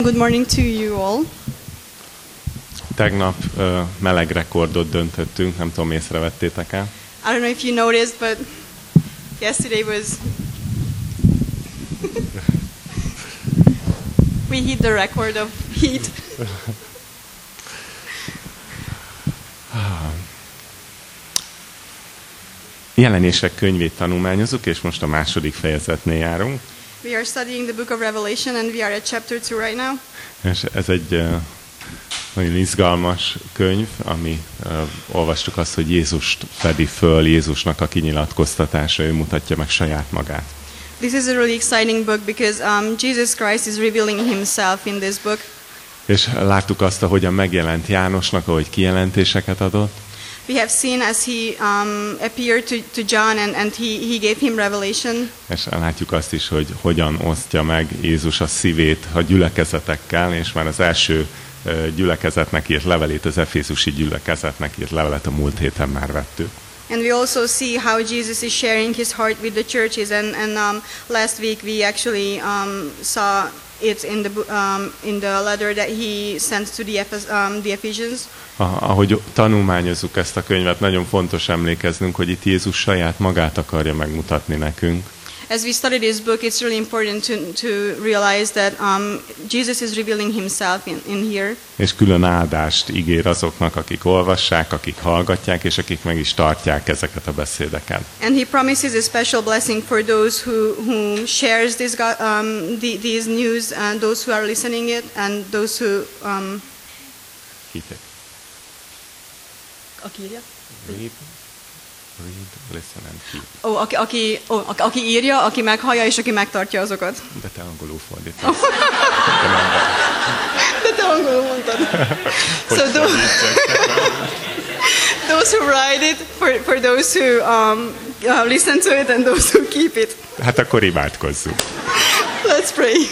Good morning to you all. Tegnap meleg rekordot döntöttünk, nem tudom, észrevettétek el? I don't know if you noticed, but yesterday was... we hit the record of heat. Jelenések könyvét tanulmányozzuk, és most a második fejezetnél járunk. We are studying the book of Revelation and we are at chapter 2 right now. És ez egy nagyon izgalmas könyv, ami olvastuk azt, hogy Jézust fedi föl, Jézusnak a kinyilatkoztatása, ő mutatja meg saját magát. This is a really exciting book because Jesus Christ is revealing himself in this book. És láttuk azt, ahogyan megjelent Jánosnak, ahogy kijelentéseket adott. We have seen as he appeared to John and he gave him revelation. És látjuk azt is, hogy hogyan osztja meg Jézus a szívét a gyülekezetekkel, és már az első gyülekezetnek írt levelét, az efézusi gyülekezetnek írt levelet a múlt héten már vettük. And we also see how Jesus is sharing his heart with the churches and last week we actually saw it in the letter that he sent to the Ephesians. Ahogy tanulmányozzuk ezt a könyvet, nagyon fontos emlékeznünk, hogy itt Jézus saját magát akarja megmutatni nekünk. As we study this book, it's really important to realize that Jesus is revealing himself in here. És külön áldást ígér azoknak, akik olvassák, akik hallgatják, és akik meg is tartják ezeket a beszédeket. And he promises a special blessing for those who shares these news and those who are listening it and those who Hitek. Read, listen and keep. Aki írja, aki meghallja, és aki megtartja azokat. De te angolul fordítasz. De te angolul mondtad. So those who write it, for those who listen to it and those who keep it. Hát akkor imádkozzunk. Let's pray.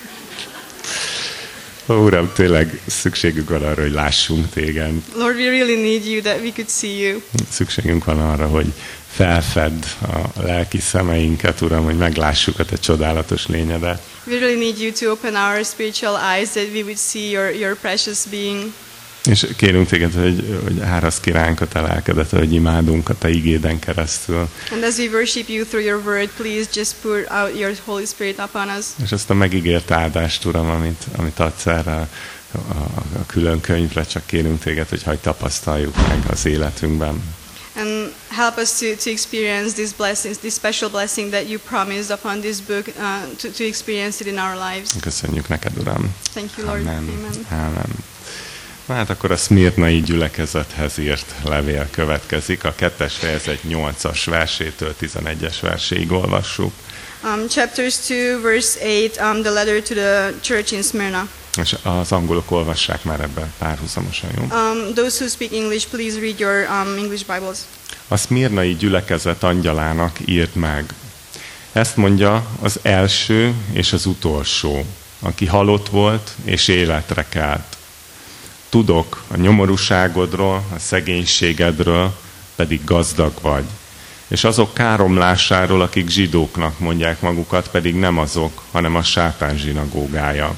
Uram, tényleg szükségünk van arra, hogy lássunk téged. Lord, we really need you, that we could see you. Szükségünk van arra, hogy felfedd a lelki szemeinket, Uram, hogy meglássuk a te csodálatos lényedet. We really need you to open our spiritual eyes, that we would see your precious being. És kérünk téged, hogy áraszd ki ránk a te lelkedet, hogy imádunk a te igéden keresztül. And as we worship you through your word, please just pour out your Holy Spirit upon us. És azt a megígért áldást, Uram, amit adsz erre a külön könyvre, csak kérünk téged, hogy hadd tapasztaljuk meg az életünkben. And help us to experience these blessings, this special blessing that you promised upon this book, to experience it in our lives. Köszönjük neked, Uram. Thank you, Lord. Amen. Amen. Amen. Na hát akkor a szmirnai gyülekezethez írt levél következik. A 2. fejezet 8-as versétől 11-es verséig olvassuk. Chapters 2, verse 8, the letter to the church in Smyrna. És az angolok olvassák már ebben párhuzamosan, jó? Those who speak English, please read your English Bibles. A szmirnai gyülekezet angyalának írd meg. Ezt mondja az első és az utolsó, aki halott volt és életre kelt. Tudok a nyomorúságodról, a szegénységedről, pedig gazdag vagy. És azok káromlásáról, akik zsidóknak mondják magukat, pedig nem azok, hanem a sátán zsinagógája.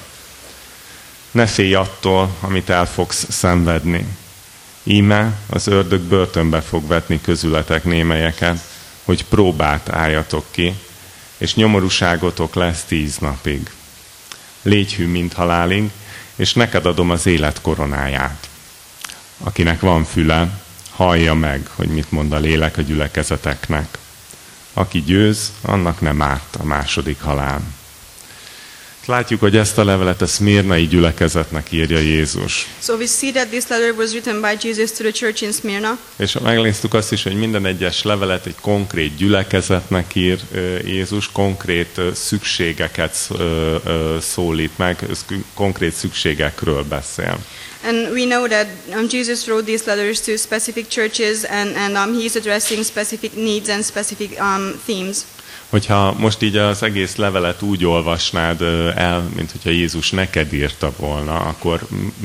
Ne félj attól, amit el fogsz szenvedni. Íme az ördög börtönbe fog vetni közületek némelyeket, hogy próbát álljatok ki, és nyomorúságotok lesz 10 napig. Légy hű, mint halálig, és neked adom az élet koronáját. Akinek van füle, hallja meg, hogy mit mond a lélek a gyülekezeteknek. Aki győz, annak nem árt a második halál. Látjuk, hogy ezt a levelet a szmirnai gyülekezetnek írja Jézus. So we see that this letter was written by Jesus to the church in Smyrna. És megnéztük azt is, hogy minden egyes levelet egy konkrét gyülekezetnek ír Jézus, konkrét szükségeket szólít meg, konkrét szükségekről beszél. And we know that Jesus wrote these letters to specific churches and he's addressing specific needs and specific themes. Hogyha most így az egész levelet úgy olvasnád el, mint hogyha Jézus neked írta volna, akkor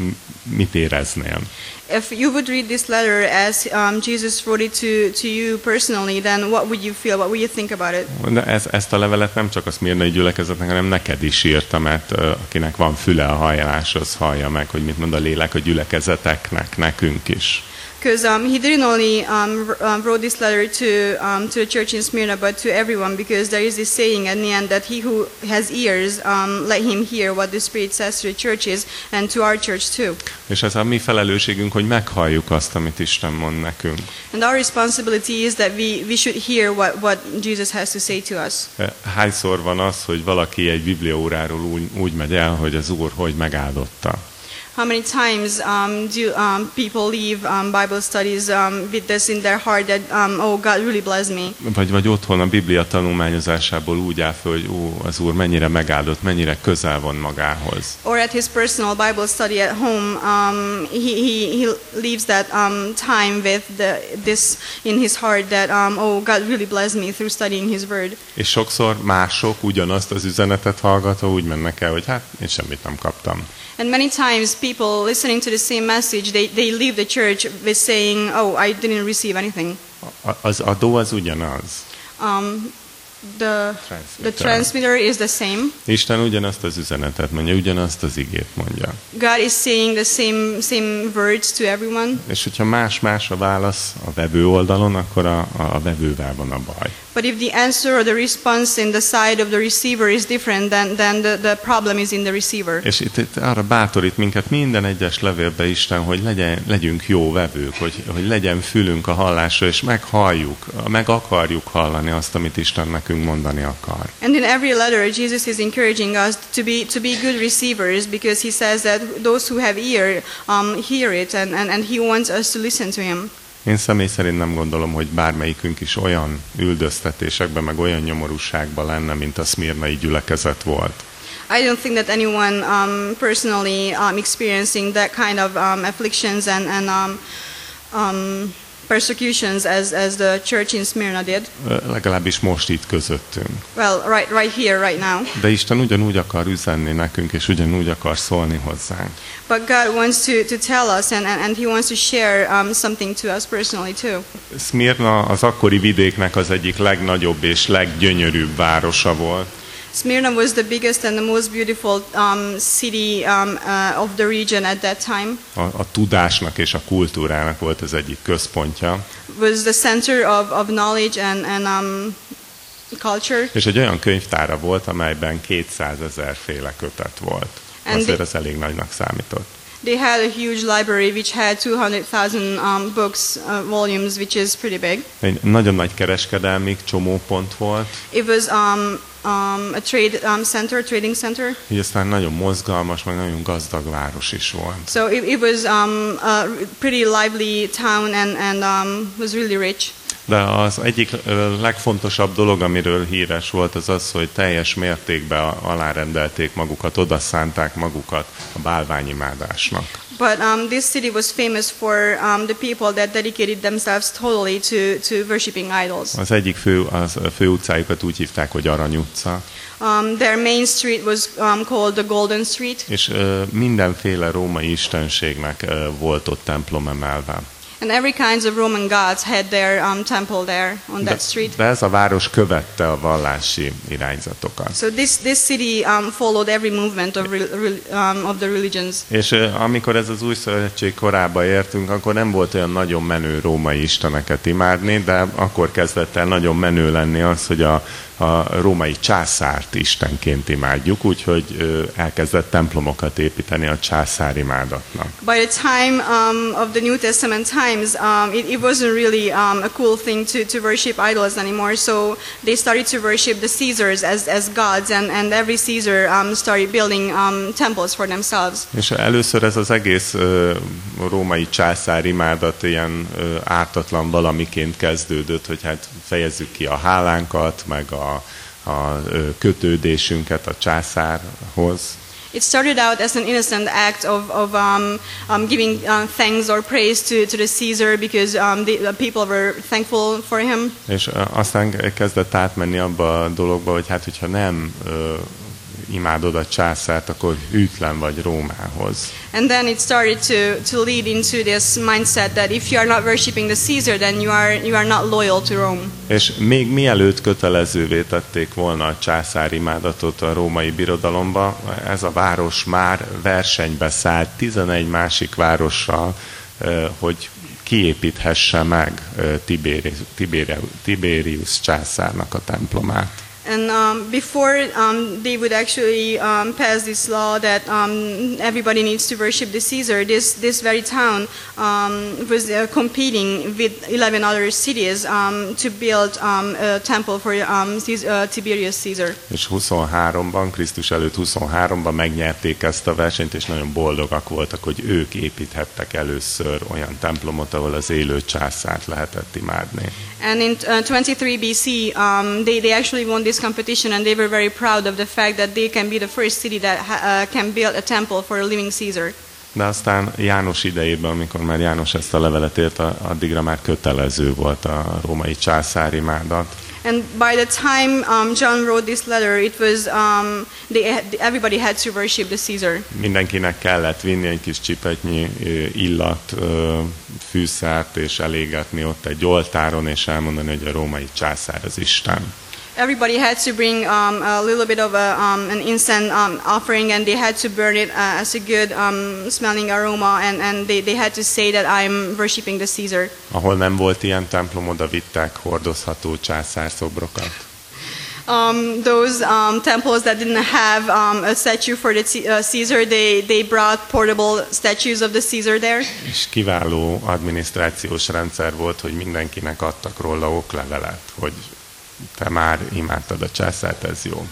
mit éreznél? If you would read this letter as Jesus wrote it to you personally, then what would you feel? What would you think about it? De ezt a levelet nem csak a szmirnai gyülekezetnek, hanem neked is írta, mert akinek van füle a hallás, az hallja meg, hogy mit mond a lélek a gyülekezeteknek, nekünk is. Because he didn't only wrote this letter to the church in Smyrna, but to everyone, because there is this saying at the end that he who has ears, let him hear what the Spirit says to the churches and to our church too. És ez a mi felelősségünk, hogy meghalljuk azt, amit Isten mond nekünk. And our responsibility is that we should hear what Jesus has to say to us. Hányszor van az, hogy valaki egy bibliaóráról úgy megy el, hogy az Úr hogy megáldotta? How many times do people leave Bible studies with this in their heart that, oh, God really blessed me? Vagy otthon a Biblia tanulmányozásából úgy áll fel, hogy az Úr mennyire megáldott, mennyire közel van magához. Or at his personal Bible study at home, he leaves that time with this in his heart that, oh, God really blessed me through studying his word. És sokszor mások ugyanazt az üzenetet hallgatva úgy mennek el, hogy hát én semmit nem kaptam. And many times people listening to the same message, they leave the church with saying, oh, I didn't receive anything. Az adó az ugyanaz. The transmitter is the same. Isten ugyanazt az üzenetet mondja, ugyanazt az igét mondja. God is saying the same words to everyone. És hogyha más-más a válasz a vevő oldalon, akkor a vevővel van a baj. But if the answer or the response in the side of the receiver is different, then the problem is in the receiver. És itt arra bátorít minket minden egyes levélbe Isten, hogy legyünk jó vevők, hogy legyen fülünk a hallásra, és meghalljuk, meg akarjuk hallani azt, amit Isten nekünk mondani akar. And in every letter, Jesus is encouraging us to be good receivers, because he says that those who have ear hear it, and he wants us to listen to him. Én személy szerint nem gondolom, hogy bármelyikünk is olyan üldöztetésekben, meg olyan nyomorúságban lenne, mint a szmirnai gyülekezet volt. I don't think that anyone personally experiencing that kind of afflictions and persecutions as the church in Smyrna did. Legalábbis most itt közöttünk. Well, right here, right now. De Isten ugyanúgy akar üzenni nekünk, és ugyanúgy akar szólni hozzánk. But God wants to tell us, and he wants to share something to us personally too. Smyrna az akkori vidéknek az egyik legnagyobb és leggyönyörűbb városa volt. Smyrna was the biggest and the most beautiful city of the region at that time. A tudásnak és a kultúrának volt az egyik központja. Was the center of knowledge and culture. És egy olyan könyvtára volt, amelyben 200 000 féle kötet volt. Azért ez elég nagynak számított. They had a huge library which had 200,000 books, volumes, which is pretty big. Egy nagyon nagy kereskedelmi csomópont volt. It was a trade trading center. Így aztán nagyon mozgalmas, meg nagyon gazdag város is volt. So it was a pretty lively town and was really rich. De az egyik legfontosabb dolog, amiről híres volt, az az, hogy teljes mértékben alárendelték magukat, odaszánták magukat a bálványimádásnak. But this city was famous for the people that dedicated themselves totally to worshiping idols. Az egyik fő utcájukat úgy hívták, hogy Arany utca. Their main street was called the Golden Street. És mindenféle római istenségnek volt ott templom emelve. And every kinds of Roman gods had their temple there on that street. De ez a város követte a vallási irányzatokat. So this city followed every movement of the religions. És amikor ez az új szövetség korába értünk, akkor nem volt olyan nagyon menő római isteneket imádni, de akkor kezdett el nagyon menő lenni az, hogy a római császárt istenként imádjuk, úgyhogy elkezdett templomokat építeni a császárimádatnak. By the time of the New Testament times, it wasn't really a cool thing to worship idols anymore, so they started to worship the Caesars as gods, and every Caesar started building temples for themselves. És először ez az egész római császárimádat ilyen ártatlan valamiként kezdődött, hogy hát fejezzük ki a hálánkat, meg a kötődésünket a császárhoz. It started out as an innocent act of giving thanks or praise to the Caesar because the people were thankful for him. És aztán kezdett átmenni abba a dologba, hogy hát hogyha nem imádod a császárt, akkor hűtlen vagy Rómához. And then it started to lead into this mindset that if you are not worshiping the Caesar, then you are not loyal to Rome. És még mielőtt kötelezővé tették volna a császárimádatot a római birodalomba, ez a város már versenybe szállt 11 másik várossal, hogy kiépíthesse meg Tiberius császárnak a templomát. And before they would actually pass this law that everybody needs to worship the Caesar, this very town was competing with 11 other cities to build a temple for Tiberius Caesar. És 23-ban, Krisztus előtt 23-ban megnyerték ezt a versenyt, és nagyon boldogak voltak, hogy ők építhettek először olyan templomot, ahol az élő császárt lehetett imádni. And in 23 BC, they actually won this competition, and they were very proud of the fact that they can be the first city that can build a temple for a living Caesar. De aztán János idejében, amikor már János ezt a levelet írt, addigra már kötelező volt a római császárimádat. And by the time John wrote this letter, it was everybody had to worship the Caesar. Mindenkinek kellett vinni egy kis csipetnyi illat, fűszert, és elégetni ott egy oltáron, és elmondani, hogy a római császár az Isten. Everybody had to bring a little bit of an incense offering, and they had to burn it as a good smelling aroma, and they had to say that I'm worshiping the Caesar. Ahol nem volt ilyen templom, oda vittek hordozható császárszobrokat. Those temples that didn't have a statue for the Caesar, they brought portable statues of the Caesar there. És kiváló adminisztrációs rendszer volt, hogy mindenkinek adtak róla oklevelet, hogy te már imádtad a császárt, ez jó.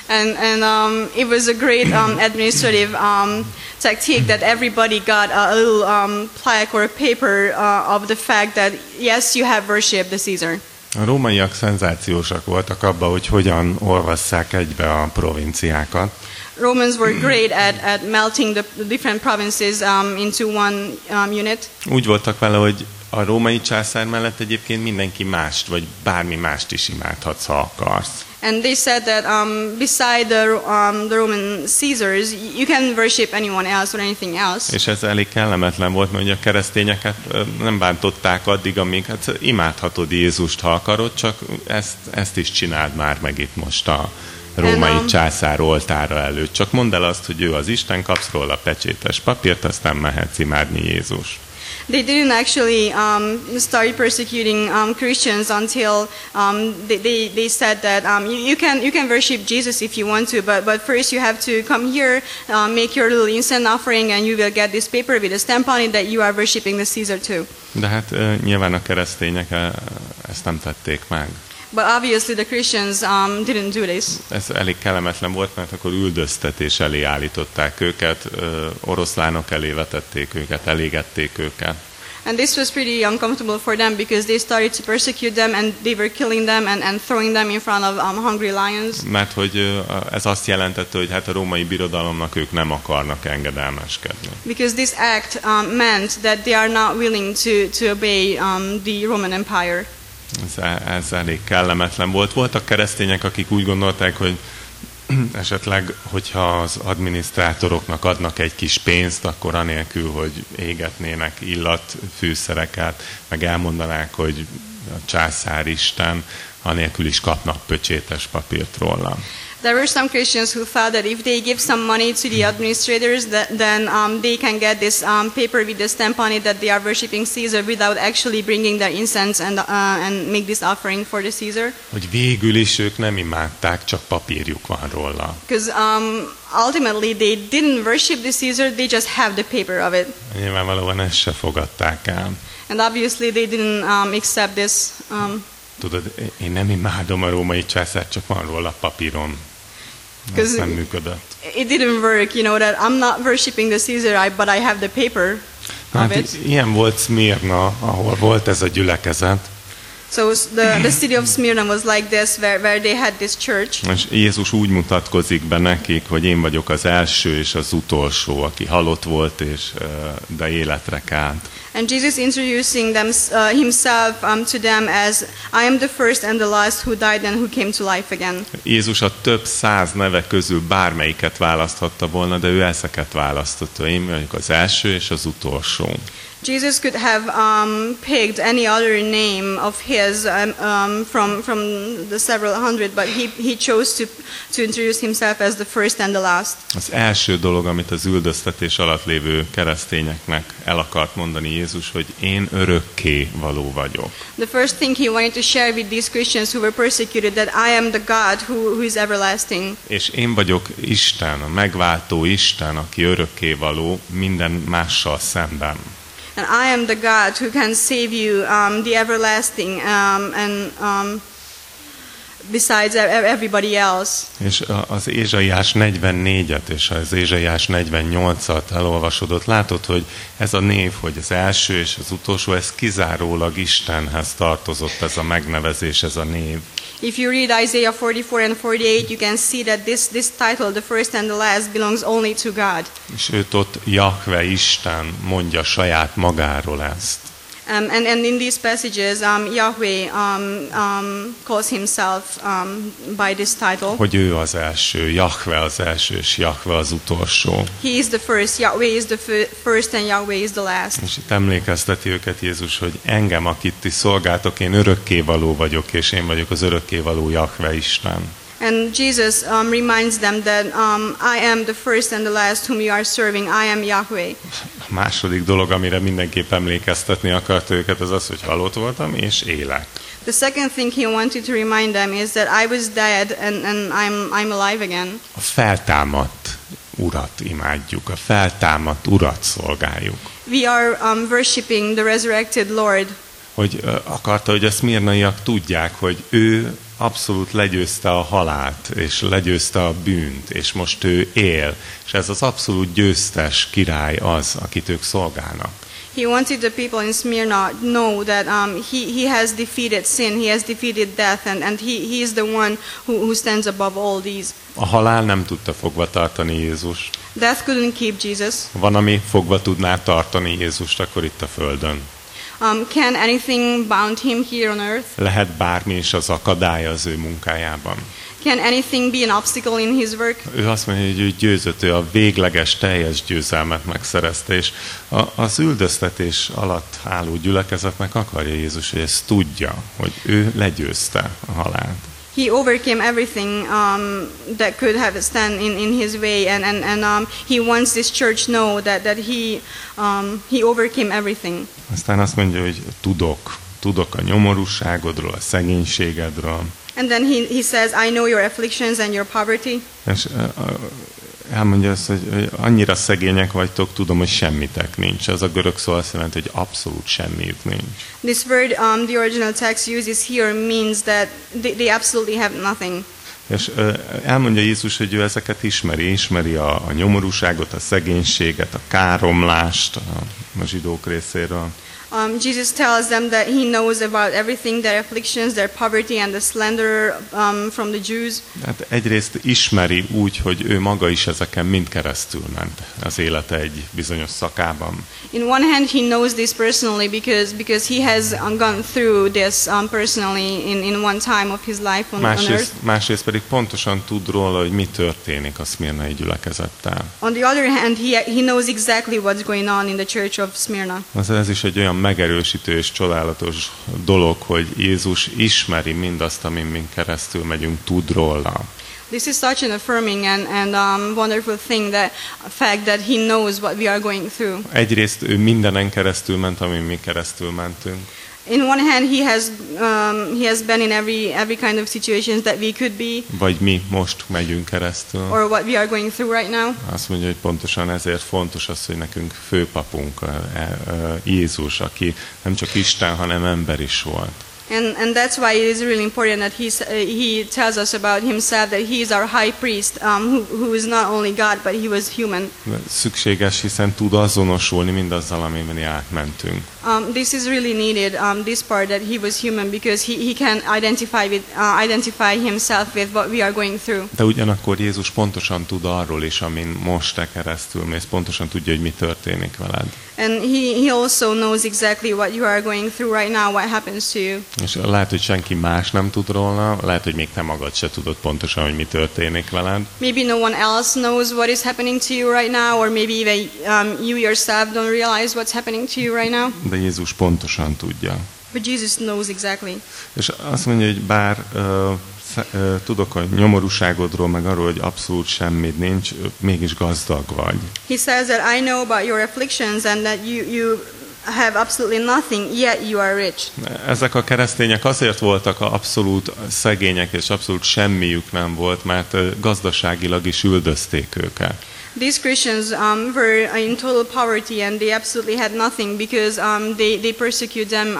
And it was a great administrative tactic that everybody got a little plaque or a paper of the fact that yes, you have worshipped the Caesar. A rómaiak szenzációsak voltak abban, hogy hogyan olvasszák egybe a provinciákat. Romans were great at melting the different provinces into one unit. Úgy voltak vele, hogy a római császár mellett egyébként mindenki mást, vagy bármi mást is imádhatsz, ha akarsz. And they said that beside the Roman Caesars, you can worship anyone else or anything else. És ez elég kellemetlen volt, mert ugye a keresztényeket nem bántották addig, amíg hát imádhatod Jézust, ha akarod, csak ezt is csináld már meg itt most a római császár oltára előtt. Csak mondd el azt, hogy ő az Isten, kapsz róla pecsétes papírt, aztán mehetsz imádni Jézust. They didn't actually start persecuting Christians until they said that you can worship Jesus if you want to, but first you have to come here, make your little incense offering, and you will get this paper with a stamp on it that you are worshiping the Caesar too. De hát nyilván a keresztények ezt nem tették meg. But obviously the Christians didn't do this. Ez elég kellemetlen volt, mert akkor üldöztetés elé állították őket, oroszlánok elé vetették őket, elégették őket. And this was pretty uncomfortable for them because they started to persecute them, and they were killing them and throwing them in front of hungry lions. Mert hogy ez azt jelentette, hogy hát a római birodalomnak ők nem akarnak engedelmeskedni. Because this act meant that they are not willing to obey the Roman Empire. Ez elég kellemetlen volt. Voltak keresztények, akik úgy gondolták, hogy esetleg, hogyha az adminisztrátoroknak adnak egy kis pénzt, akkor anélkül, hogy égetnének illatfűszereket, meg elmondanák, hogy a császár Isten, anélkül is kapnak pöcsétes papírt róla. There were some Christians who thought that if they give some money to the administrators, then they can get this paper with the stamp on it that they are worshiping Caesar without actually bringing their incense and make this offering for the Caesar. Hogy végül is ők nem imádták, csak papírjuk van róla. Because ultimately they didn't worship the Caesar, they just have the paper of it. Nyilvánvalóan ezt se fogadták el. And obviously they didn't accept this. Tudod, én nem imádom a római császárt, csak van róla papíron. Ez nem működött. It didn't work, you know, that I'm not worshipping the Caesar, but I have the paper of it. Ilyen volt Szmirna, ahol volt ez a gyülekezet. So the city of Smyrna was like this, where they had this church. És Jézus úgy mutatkozik be nekik, hogy én vagyok az első és az utolsó, aki halott volt, de életre kelt. And Jesus introducing himself to them as I am the first and the last who died and who came to life again. Jézus a több száz neve közül bármelyiket választhatta volna, de ő ezeket választotta. Én vagyok az első és az utolsó. Jesus could have picked any other name of his from the several hundred, but he chose to introduce himself as the first and the last. Az első dolog, amit az üldöztetés alatt lévő keresztényeknek el akart mondani Jézus, hogy én örökké való vagyok. The first thing he wanted to share with these Christians who were persecuted, that I am the God who is everlasting. És én vagyok Isten, a megváltó Isten, aki örökké való minden mással szemben. And I am the God who can save you, the everlasting, and besides everybody else. És az Ézsaiás 44-et és az Ézsaiás 48-at elolvasod, ott látod, hogy ez a név, hogy az első és az utolsó, ez kizárólag Istenhez tartozott, ez a megnevezés, ez a név. If you read Isaiah 44 and 48, you can see that this title, the first and the last, belongs only to God. És őt ott Jahve Isten mondja saját magáról ezt. And in these passages, Yahweh calls himself by this title. Hogy ő az első, Jahve az első, és Jahve az utolsó. He is the first, Yahweh is the first, and Yahweh is the last. És itt emlékezteti őket Jézus, hogy engem, akit ti szolgáltok, én örökkévaló vagyok, és én vagyok az örökkévaló Jahve Isten. And Jesus reminds them that I am the first and the last whom you are serving. I am Yahweh. A második dolog, amire mindenképp emlékeztetni akart őket, az az, hogy halott voltam, és élek. The second thing he wanted to remind them is that I was dead and I'm alive again. A feltámadt Urat imádjuk, a feltámadt Urat szolgáljuk. We are worshiping the resurrected Lord. Hogy akarta, hogy a szmirnaiak tudják, hogy ő abszolút legyőzte a halált, és legyőzte a bűnt, és most ő él, és ez az abszolút győztes király az, akit ők szolgálnak. He wanted the people in Smyrna know that he has defeated sin, he has defeated death, and he is the one who stands above all these. A halál nem tudta fogva tartani Jézust. Death couldn't keep Jesus. Van, ami fogva tudná tartani Jézust, akkor itt a földön. Can anything bound him here on earth? Lehet bármi is az akadálya az ő munkájában. Can anything be an obstacle in his work? Ő azt mondja, hogy ő győzött, ő a végleges, teljes győzelmet megszerezte, és az üldöztetés alatt álló gyülekezetnek akarja Jézus, hogy ezt tudja, hogy ő legyőzte a halált. He overcame everything that could have stand in his way, and he wants this church know that he overcame everything. Aztán azt mondja, hogy tudok a nyomorúságodról, a szegénységedről. And then he says, I know your afflictions and your poverty. És elmondja azt, hogy annyira szegények vagytok, tudom, hogy semmitek nincs. Ez a görög szó azt jelenti, hogy abszolút semmiük nincs. This word, the original text uses here means that they absolutely have nothing. És elmondja Jézus, hogy ő ezeket ismeri a nyomorúságot, a szegénységet, a káromlást a zsidók részéről. Jesus tells them that he knows about everything, their afflictions, their poverty and the slander from the Jews. Hát egyrészt ismeri úgy, hogy ő maga is ezeken mind keresztül ment az élete egy bizonyos szakában. In one hand he knows this personally because he has gone through this personally in one time of his life on earth. Másrészt pedig pontosan tud róla, hogy mi történik a szmirnai gyülekezettel. On the other hand, he knows exactly what's going on in the church of Smyrna. Ez is egy olyan megerősítő és csodálatos dolog, hogy Jézus ismeri mindazt, amin mi keresztül megyünk, tud róla. This is such an affirming and wonderful thing, that fact that he knows what we are going through. Egyrészt ő mindenen keresztül ment, amin mi keresztül mentünk. In one hand, he has been in every kind of situations that we could be. Vagy mi most megyünk keresztül. Or what we are going through right now. Azt mondja, hogy pontosan ezért fontos az, hogy nekünk főpapunk Jézus, aki nem csak Isten, hanem ember is volt. And that's why it is really important that he tells us about himself, that he is our high priest, who is not only God, but he was human. Szükséges, hiszen tud azonosulni mindazzal, amin átmentünk. This is really needed, this part, that he was human, because he can identify himself with what we are going through. De ugyanakkor Jézus pontosan tud arról is, amin most te keresztül mész, pontosan tudja, hogy mi történik veled. And he also knows exactly what you are going through right now, what happens to you. És lehet, hogy senki más nem tud róla, lehet, hogy még te magad se tudod pontosan, hogy mi történik veled. Maybe no one else knows what is happening to you right now, or maybe even you yourself don't realize what's happening to you right now. De Jézus pontosan tudja. But Jesus knows exactly. És azt mondja, hogy bár tudok a nyomorúságodról, meg arról, hogy abszolút semmit nincs, mégis gazdag vagy. He says that I know about your afflictions and that you have absolutely nothing, yet you are rich. Ezek a keresztények azért voltak abszolút szegények, és abszolút semmiük nem volt, mert gazdaságilag is üldözték őket. These Christians were in total poverty and they absolutely had nothing because they persecute them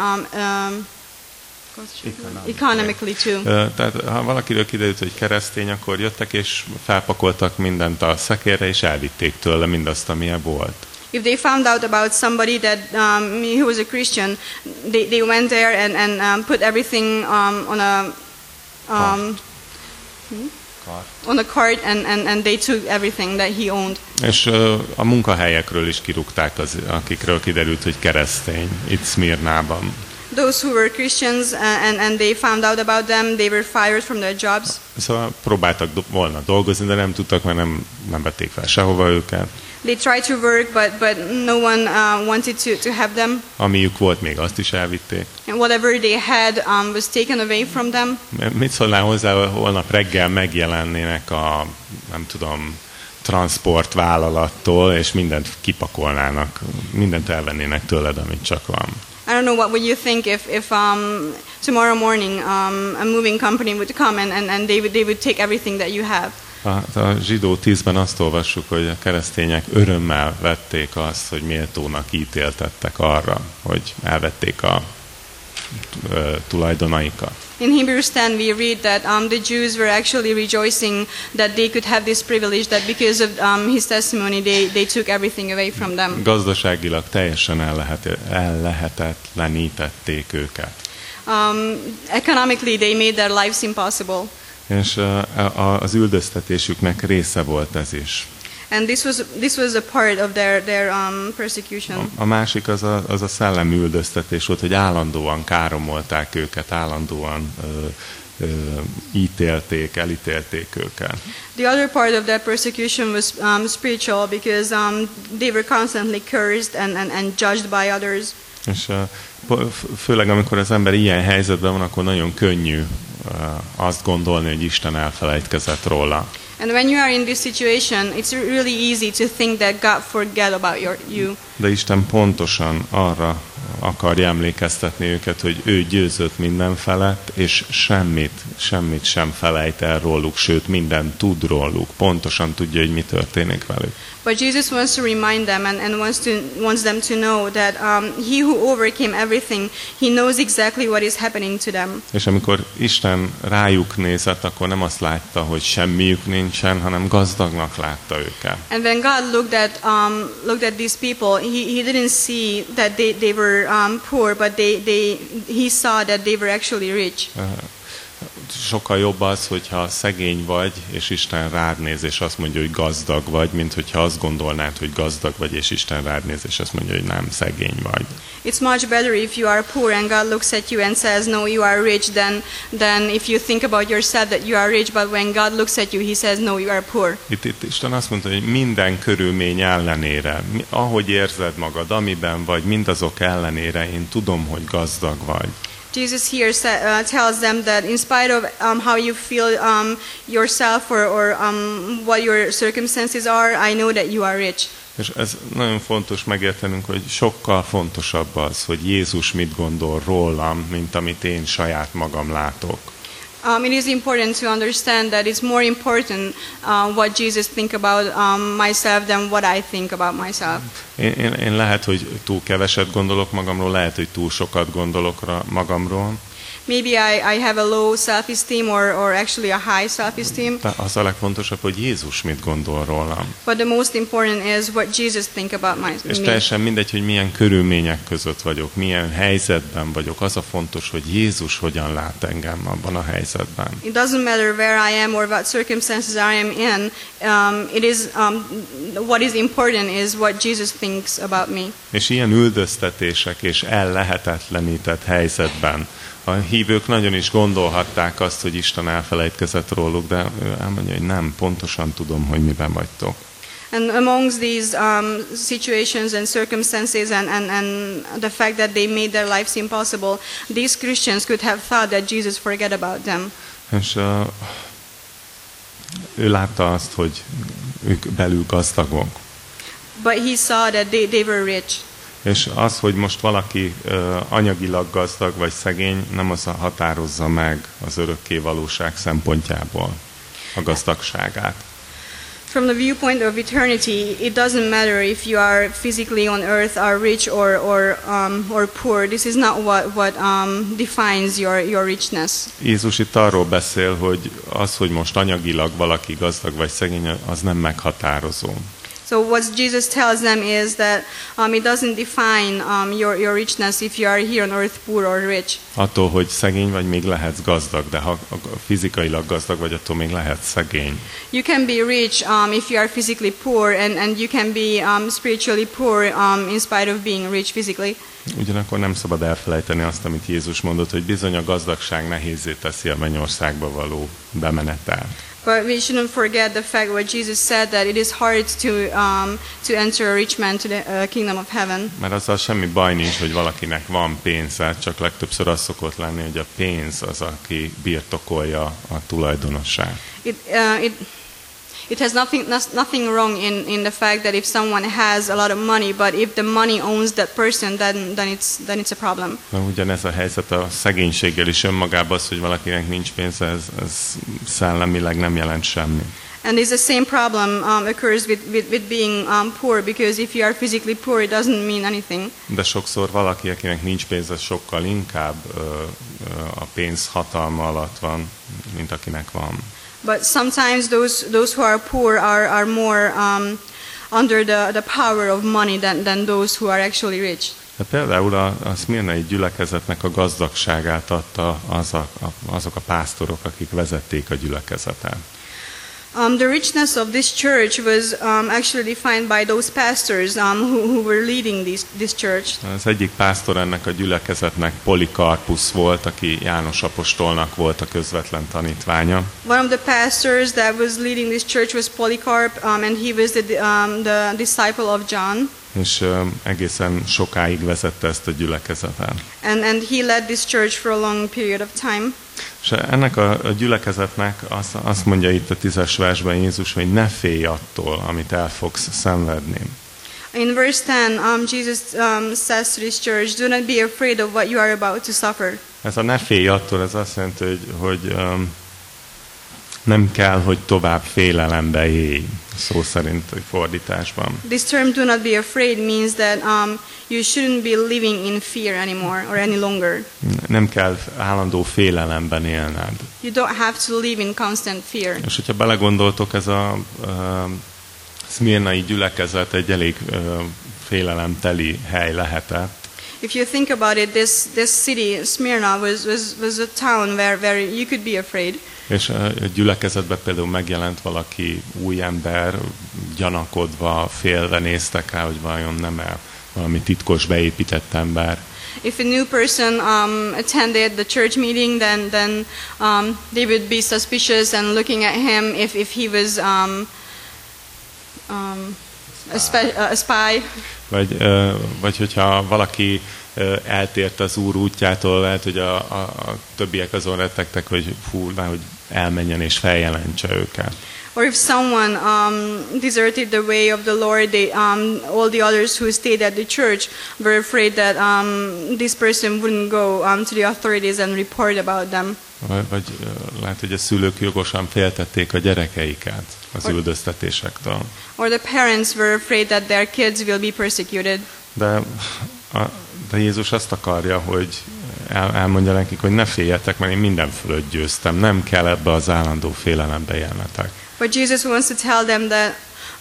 economically too. Tehát ha valakiről kiderült, hogy keresztény, akkor jöttek és felpakoltak mindent a szekérre, és elvitték tőle mindazt, amilyen volt. If they found out about somebody that who was a Christian, they went there and put everything on a cart and they took everything that he owned. És a munkahelyekről is kirúgták akikről kiderült, hogy keresztény, itt Szmirnában. Those who were Christians and they found out about them, they were fired from their jobs. Szóval próbáltak volna dolgozni, de nem tudtak, mert nem vették fel sehova őket. They tried to work, but no one wanted to have them. Amiük volt, még azt is elvitték. And whatever they had was taken away from them. Mit szólnál hozzá, holnap reggel megjelennének a, nem tudom, transportvállalattól, és mindent kipakolnának, mindent elvennének tőled, amit csak van. I don't know, what would you think if tomorrow morning a moving company would come and they would take everything that you have. A Zsidó 10-ben azt olvassuk, hogy a keresztények örömmel vették azt, hogy méltónak ítéltettek arra, hogy elvették a tulajdonaikat. In Hebrews 10 we read that the Jews were actually rejoicing that they could have this privilege, that because of his testimony they took everything away from them. Gazdaságilag teljesen ellehetetlenítették őket. Economically they made their lives impossible. És az üldöztetésüknek része volt ez is. And this was a part of their persecution. A másik az a szellemi üldöztetés volt, hogy állandóan káromolták őket, állandóan elítélték őket. The other part of that persecution was spiritual, because they were constantly cursed and judged by others. És főleg amikor az ember ilyen helyzetben van, akkor nagyon könnyű azt gondolni, hogy Isten elfelejtkezett róla. And when you are in this situation, it's really easy to think that God forgot about you. De Isten pontosan arra akarja emlékeztetni őket, hogy ő győzött minden felett, és semmit sem felejt el róluk, sőt mindent tud róluk, pontosan tudja, hogy mi történik velük. But Jesus wants to remind them and wants them to know that he who overcame everything, he knows exactly what is happening to them. És amikor Isten rájuk nézett, akkor nem azt látta, hogy semmiük nincsen, hanem gazdagnak látta őket. And when God looked at these people, he didn't see that they were poor, but he saw that they were actually rich. Sokkal jobb az, hogyha szegény vagy, és Isten rád néz, és azt mondja, hogy gazdag vagy, mint hogyha azt gondolnád, hogy gazdag vagy, és Isten rád néz, és azt mondja, hogy nem, szegény vagy. It's much better if you are poor and God looks at you and says, no, you are rich, than if you think about yourself that you are rich, but when God looks at you, he says, no, you are poor. Itt Isten azt mondta, hogy minden körülmény ellenére, ahogy érzed magad, amiben vagy, mindazok ellenére, én tudom, hogy gazdag vagy. Jesus here tells them that in spite of how you feel yourself or what your circumstances are, I know that you are rich. És ez nagyon fontos megértenünk, hogy sokkal fontosabb az, hogy Jézus mit gondol rólam, mint amit én saját magam látok. It is important to understand that it's more important what Jesus think about myself than what I think about myself. Én lehet, hogy túl keveset gondolok magamról, lehet, hogy túl sokat gondolok magamról. maybe I have a low self-esteem or actually a high self-esteem. De az a legfontosabb, hogy Jézus mit gondol rólam. But the most important is what Jesus think about És me. teljesen mindegy, hogy milyen körülmények között vagyok, milyen helyzetben vagyok. Az a fontos, hogy Jézus hogyan lát engem abban a helyzetben. It doesn't matter where I am or what circumstances I am in. What is important is what Jesus thinks about me. És ilyen üldöztetések és ellehetetlenített helyzetben a hívők nagyon is gondolhatták azt, hogy Isten elfelejtkezett róluk, de ő elmondja, hogy nem, pontosan tudom, hogy miben vagytok. And amongst these situations and circumstances and the fact that they made their lives impossible, these Christians could have thought that Jesus forget about them. És ő látta azt, hogy ők belül gazdagok. But he saw that they were rich. És az, hogy most valaki anyagilag gazdag vagy szegény, nem az határozza meg az örökké valóság szempontjából a gazdagságát. From the viewpoint of eternity, it doesn't matter if you are physically on earth, are rich or poor. This is not what defines your richness. Jézus itt arról beszél, hogy az, hogy most anyagilag valaki gazdag vagy szegény, az nem meghatározó. So what Jesus tells them is that it doesn't define your richness if you are here on earth poor or rich. Attól, hogy szegény vagy, még lehetsz gazdag, de ha fizikailag gazdag vagy, attól még lehetsz szegény. You can be rich if you are physically poor, and you can be spiritually poor in spite of being rich physically. Ugyanakkor nem szabad elfelejteni azt, amit Jézus mondott, hogy bizony a gazdagság nehézzé teszi a mennyországba való bemenetelt. But we shouldn't forget the fact what Jesus said, that it is hard to enter a rich man to the kingdom of heaven. Mert azzal semmi baj nincs, hogy valakinek van pénze, csak legtöbbször az szokott lenni, hogy a pénz az, aki birtokolja a tulajdonossá. It has nothing wrong in the fact that if someone has a lot of money, but if the money owns that person, then it's a problem. Na, ugyanez a helyzet a szegénységgel is önmagában, az, hogy valakinek nincs pénze, ez szellemileg nem jelent semmi. And it's the same problem occurs with being poor, because if you are physically poor, it doesn't mean anything. De sokszor valaki, akinek nincs pénze, sokkal inkább a pénz hatalma alatt van, mint akinek van. But sometimes those who are poor are more under the power of money than those who are actually rich. De például a szmirnai gyülekezetnek a gazdagságát adta azok a pásztorok, akik vezették a gyülekezetet. The richness of this church was actually defined by those pastors who were leading this church. Az egyik pásztor ennek a gyülekezetnek Polikarpusz volt, aki János apostolnak volt a közvetlen tanítványa. One of the pastors that was leading this church was Polycarp, and he was the disciple of John. És egészen sokáig vezette ezt a gyülekezetet. And he led this church for a long period of time. És ennek a gyülekezetnek azt mondja itt a 10-es versben Jézus, hogy ne félj attól, amit el fogsz szenvedni. In verse 10, Jesus says to this church, do not be afraid of what you are about to suffer. Ez a ne félj attól, ez azt jelenti, hogy nem kell, hogy tovább félelembe élj, szó szerint fordításban. This term "do not be afraid" means that you shouldn't be living in fear anymore or any longer. Nem kell állandó félelemben élned. You don't have to live in constant fear. És hogyha belegondoltok, ez a szmirnai gyülekezet egy elég félelemteli hely lehetett. If you think about it, this city, Smyrna, was a town where you could be afraid. És a gyülekezetben például megjelent valaki, új ember, gyanakodva, félve néztek rá, hogy vajon nem-e valami titkos beépített ember. If a new person attended the church meeting, then they would be suspicious and looking at him if he was a spy. Vagy hogyha valaki eltért az Úr útjától, lehet, hogy a többiek azon rettegtek, hogy fú, hogy elmenjen és feljelentse őket. Or if someone deserted the way of the Lord, all the others who stayed at the church were afraid that this person wouldn't go to the authorities and report about them. Vagy lehet, hogy a szülők jogosan féltették a gyerekeiket az üldöztetésektől. Or the parents were afraid that their kids will be persecuted. De Jézus azt akarja, hogy elmondja nekik, hogy ne féljetek, mert én minden fölött győztem, nem kell ebbe az állandó félelembe élnetek. But Jesus wants to tell them that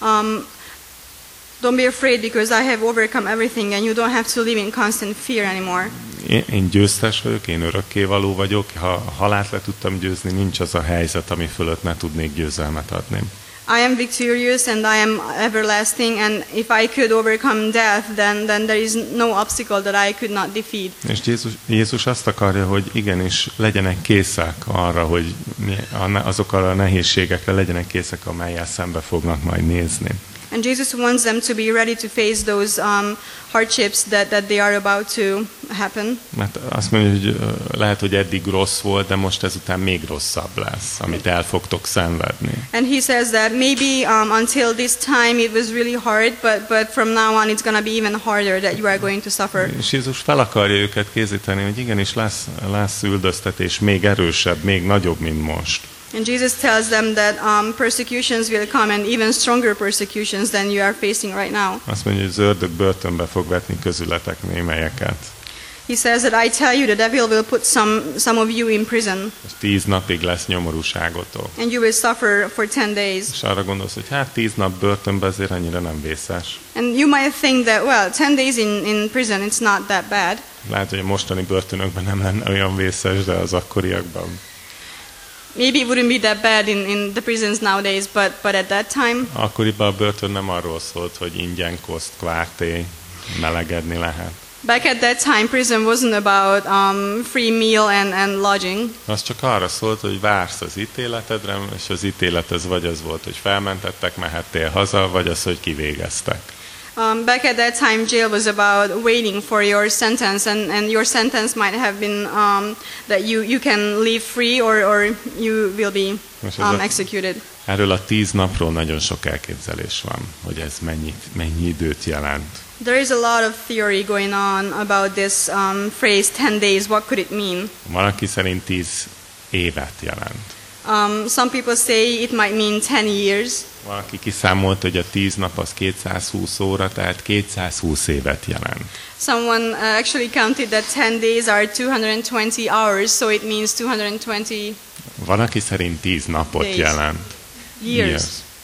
don't be afraid because I have overcome everything and you don't have to live in constant fear anymore. Én győztes vagyok, én örökkévaló vagyok, ha a halált le tudtam győzni, nincs az a helyzet, ami fölött ne tudnék győzelmet adni. I am victorious and I am everlasting, and if I could overcome death, then there is no obstacle that I could not defeat. És Jézus azt akarja, hogy igenis legyenek készek arra, hogy azokkal a nehézségekre legyenek készek, amellyel szembe fognak majd nézni. And Jesus wants them to be ready to face those hardships that they are about to happen. Mert azt mondja, hogy lehet, hogy eddig rossz volt, de most ezután még rosszabb lesz, amit el fogtok szenvedni. And he says that maybe until this time it was really hard, but from now on it's going to be even harder that you are going to suffer. És Jézus fel akarja őket készíteni, hogy igenis lesz üldöztetés még erősebb, még nagyobb, mint most. And Jesus tells them that persecutions will come, and even stronger persecutions than you are facing right now. Azt mondja, hogy az ördög börtönbe fog vetni közületek némelyeket. He says that I tell you, the devil will put some of you in prison. És 10 napig lesz nyomorúságotok. And you will suffer for 10 days. És arra gondolsz, hogy hát 10 nap börtönbe azért annyira nem vészes. And you might think that, well, 10 days in prison, it's not that bad. Lehet, hogy a mostani börtönökben nem lenne olyan vészes, de az akkoriakban. Maybe it wouldn't be that bad in the prisons nowadays, but at that time. Akkoriban a börtön nem arról szólt, hogy ingyen koszt, kvárté, melegedni lehet. Back at that time, prison wasn't about free meal and lodging. Az csak arra szólt, hogy vársz az ítéletedre, és az ítélet ez vagy az volt, hogy felmentettek, mehettél haza, vagy az, hogy kivégeztek. Back at that time, jail was about waiting for your sentence, and your sentence might have been that you can leave free or you will be executed. Erről a 10 napról nagyon sok elképzelés van, hogy ez mennyi időt jelent. There is a lot of theory going on about this phrase 10 days. What could it mean? Valaki szerint 10 évet jelent. Some people say it might mean 10 years. Valaki kiszámolt, hogy a 10 nap az 220 óra, tehát 220 évet jelent. Someone actually counted that 10 days are 220 hours, so it means 220 Van, aki szerint 10 napot days. jelent. Years.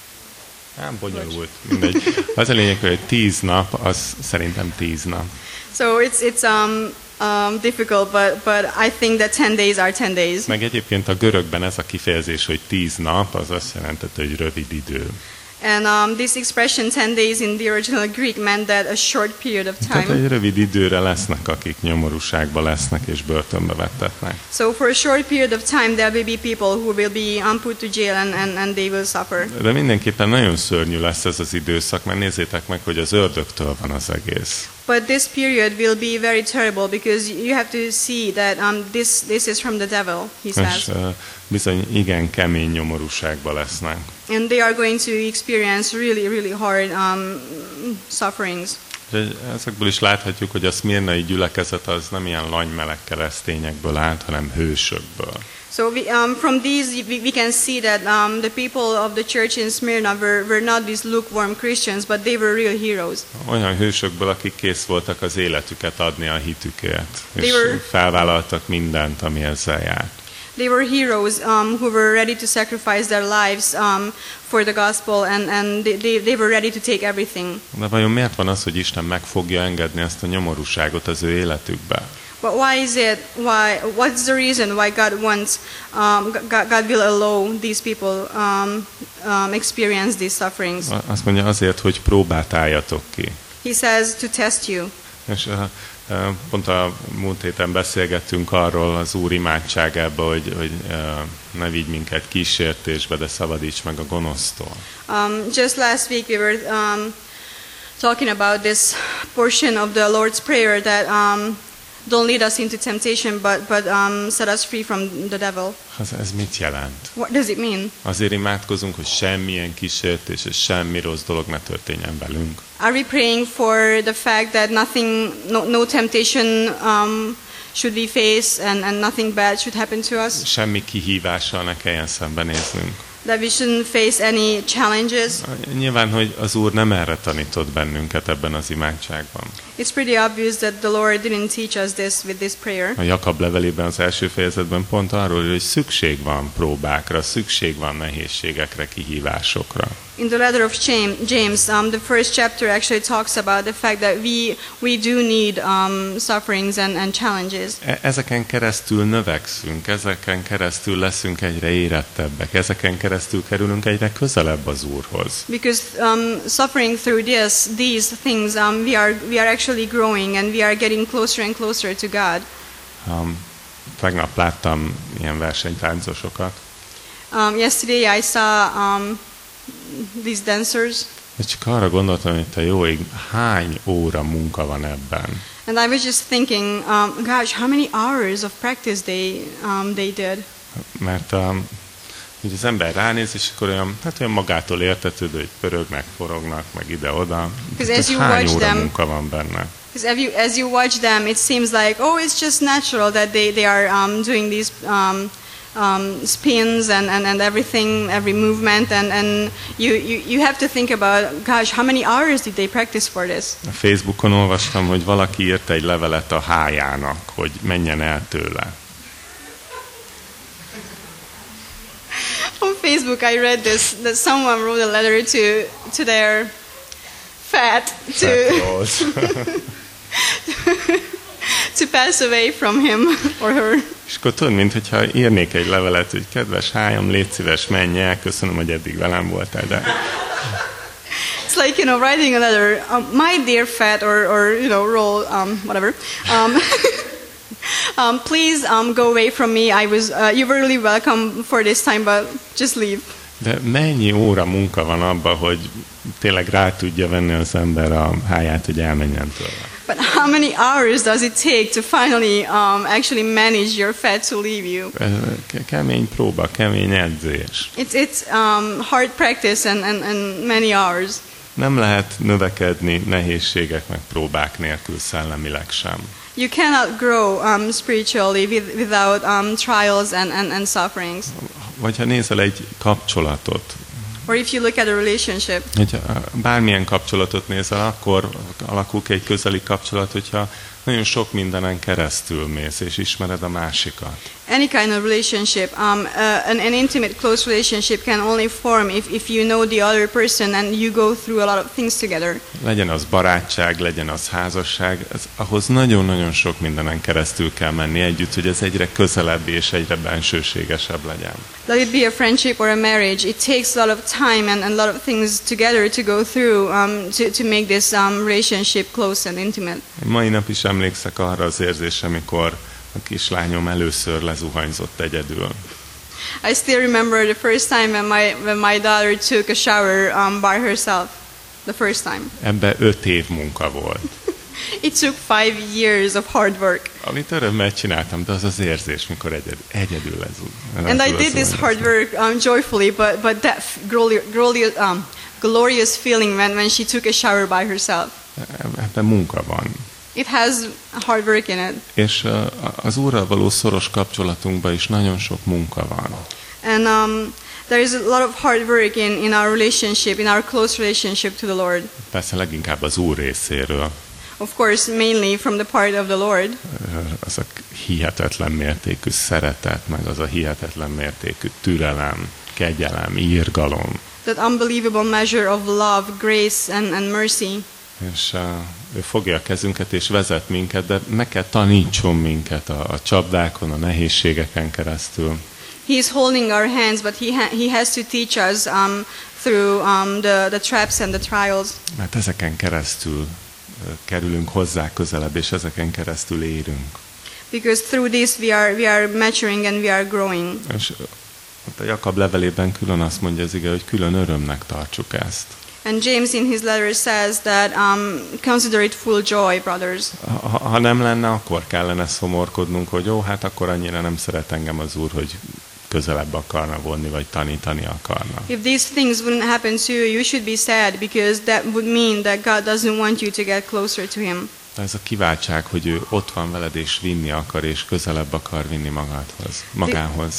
Nem bonyolult, mindegy. Az a lényeg, hogy 10 nap, az szerintem 10 nap. So it's difficult, but I think that 10 days are 10 days. Meg egyébként a görögben ez a kifejezés, hogy 10 nap, az azt jelentette, hogy rövid idő. And this expression 10 days in the original Greek meant that a short period of Tehát time. egy rövid időre lesznek, akik nyomorúságba lesznek és börtönbe vettetnek. So for a short period of time there will be people who will be put to jail and they will suffer. De mindenképpen nagyon szörnyű lesz ez az időszak, mert nézzétek meg, hogy az ördögtől van az egész. But this period will be very terrible because you have to see that this is from the devil, he says. És bizony igen kemény nyomorúságba lesznek. And they are going to experience really hard sufferings. Ezekből is láthatjuk, hogy a szmirnai gyülekezet az nem ilyen lanymeleg keresztényekből állt, hanem hősökből. So from these we can see that the people of the church in Smyrna were not these lukewarm Christians, but they were real heroes. Olyan hősökből, akik kész voltak az életüket adni a hitükért, és were- felvállaltak mindent, ami ezzel járt. They were heroes who were ready to sacrifice their lives for the gospel, and they were ready to take everything. De vajon miért van az, hogy Isten meg fogja engedni ezt a nyomorúságot az ő életükbe? But why is it? What's the reason why God wants? God will allow these people experience these sufferings. Azt mondja azért, hogy próbát álljatok ki. He says to test you. És pont a múlt héten beszélgettünk arról az Úr imádságába, hogy ne vigy minket kísértésbe, de szabadíts meg a gonosztól. Just last week we were talking about this portion of the Lord's Prayer that don't lead us into temptation, but set us free from the devil. Ez mit jelent? What does it mean? Azért imádkozunk, hogy semmilyen kísértés és semmi rossz dolog ne történjen velünk. Are we praying for the fact that no temptation should we face and nothing bad should happen to us? Semmi kihívással ne kelljen szembenéznünk. that we shouldn't face any challenges. Nyilván, hogy az Úr nem erre tanított bennünket ebben az imádságban. It's pretty obvious that the Lord didn't teach us this with this prayer. A Jakab levelében az első fejezetben pont arról, hogy szükség van próbákra, szükség van nehézségekre, kihívásokra. In the letter of James, the first chapter actually talks about the fact that we do need sufferings and challenges. Ezeken keresztül növekszünk, ezeken keresztül leszünk egyre érettebbek, ezeken keresztül kerülünk egyre közelebb az Úrhoz. Because suffering through these things, we are actually growing and we are getting closer and closer to God. Tegnap láttam ilyen versenytáncosokat. Yesterday I saw these dancers. És csak arra gondoltam, hogy te jó ég, hány óra munka van ebben. And I was just thinking, gosh, how many hours of practice they did. Mert hogy az ember ránéz, és akkor olyan magától értetődő, hogy pörögnek, forognak, meg ide-oda. Hány óra munka van benne? Because as you watch them, it seems like, oh, it's just natural that they are doing these spins and everything, every movement, and you have to think about, gosh, how many hours did they practice for this? A Facebookon olvastam, hogy valaki írt egy levelet a hájának, hogy menjen el tőle. On Facebook I read this, that someone wrote a letter to their fat to pass away from him or her. És akkor tudod, mintha írnék egy levelet, hogy kedves hájam, légy szíves, menj el, köszönöm, hogy eddig velem voltál, de... It's like, writing a letter, my dear fat or roll, whatever. Please go away from me. You were really welcome for this time, but just leave. De mennyi óra munka van abban, hogy tényleg rá tudja venni az ember a háját, hogy elmenjen tőle? But how many hours does it take to finally actually manage your fat to leave you? Kemény próba, kemény edzés. It's hard practice and many hours. Nem lehet növekedni nehézségek meg próbák nélkül szellemileg sem. You cannot grow spiritually without trials and sufferings. Vagy ha nézel egy kapcsolatot, or if you look at a relationship, hogyha bármilyen kapcsolatot nézel, akkor alakul ki egy közeli kapcsolat, hogyha nagyon sok mindenen keresztül mész, és ismered a másikat. Any kind of relationship, an intimate, close relationship can only form if you know the other person and you go through a lot of things together. Legyen az barátság, legyen az házasság, ahhoz nagyon-nagyon sok mindenen keresztül kell menni együtt, hogy ez egyre közelebb és egyre bensőségesebb legyen. Let it be a friendship or a marriage, it takes a lot of time and a lot of things together to go through to make this relationship close and intimate. Mai nap is emlékszek arra az érzésre, amikor a kislányom először lezuhanyzott egyedül. I still remember the first time when my daughter took a shower by herself. The first time. Ebbe 5 év munka volt. It took 5 years of hard work. Amit örömmel csináltam, de az az érzés, mikor egyedül lezúg. And I did this hard work joyfully, but that glorious feeling when she took a shower by herself. Ebben munka van. It has hard work in it. És az Úrral való szoros kapcsolatunkban is nagyon sok munka van. And there is a lot of hard work in our relationship, in our close relationship to the Lord. Persze leginkább az Úr részéről. Of course, mainly from the part of the Lord. Az a hihetetlen mértékű szeretet, meg az a hihetetlen mértékű türelem, kegyelem, irgalom. That unbelievable measure of love, grace and mercy. És ő fogja a kezünket és vezet minket, de meg kell tanítson minket a csapdákon, a nehézségeken keresztül. He is holding our hands, but he has to teach us through the traps and the trials. Mert ezeken keresztül kerülünk hozzá közelebb, és ezeken keresztül érünk. Because through this we are maturing and we are growing. És a Jakab levelében külön azt mondja az ige, hogy külön örömnek tartsuk ezt. And James in his letter says that consider it full joy, brothers. Ha nem lenne, akkor kellene szomorkodnunk, hogy jó, hát akkor annyira nem szeret engem az Úr, hogy közelebb akarna vonni, vagy tanítani akarna. If these things wouldn't happen to you, you should be sad, because that would mean that God doesn't want you to get closer to Him. Ez a kiváltság, hogy ő ott van veled, és vinni akar, és közelebb akar vinni magához. The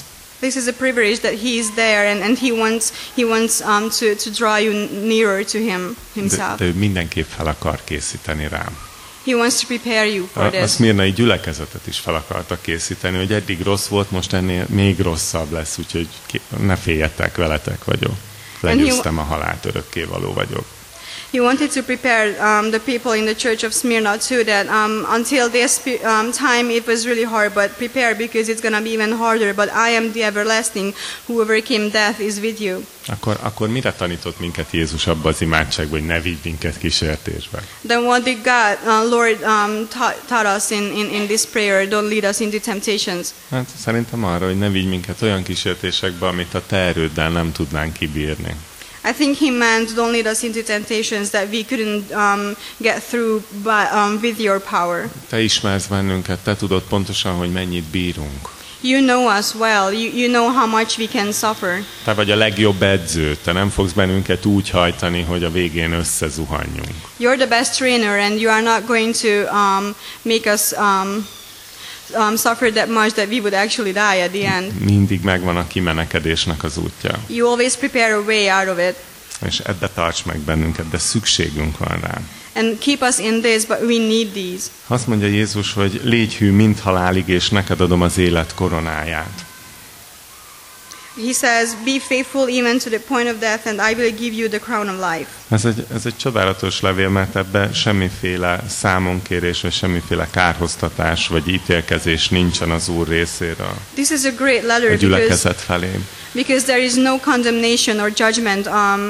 This is a privilege that he is there, and he wants to draw you nearer to himself. De ő mindenképp fel akar készíteni rám. He wants to prepare you for A this. szmirnai gyülekezetet is fel akarta készíteni, hogy eddig rossz volt, most ennél még rosszabb lesz, úgyhogy ne féljetek, veletek vagyok. Legyőztem a halált, örökkévaló vagyok. He wanted to prepare the people in the church of Smyrna too, that until this time it was really hard, but prepare because it's going to be even harder. But I am the everlasting, who overcame death is with you. Akkor mire tanított minket Jézus abba az imádságban, hogy ne vigy minket kísértésbe? Then what did God, Lord, taught us in this prayer? Don't lead us into temptations. Hát szerintem arra, hogy ne vigy minket olyan kísértésekbe, amit a te erőddel nem tudnánk kibírni. I think he meant don't lead us into temptations that we couldn't get through with your power. Te ismersz bennünket, te tudod pontosan, hogy mennyit bírunk. You know us well. You know how much we can suffer. Te vagy a legjobb edző, te nem fogsz bennünket úgy hajtani, hogy a végén összezuhanjunk. You're the best trainer, and you are not going to make us suffer that much that we would actually die at the end. Mindig megvan a kimenekedésnek az útja. You always prepare a way out of it. És ebbe tarts meg bennünket, de szükségünk van rá. And keep us in this, but we need these. Azt mondja Jézus, hogy légy hű mind halálig, és neked adom az élet koronáját. He says, be faithful even to the point of death, and I will give you the crown of life. Ez egy csodálatos levél, mert ebben semmiféle számonkérés, vagy semmiféle kárhoztatás, vagy ítélkezés nincsen az Úr részéről This is a great a letter gyülekezet felé. because there is no condemnation or judgment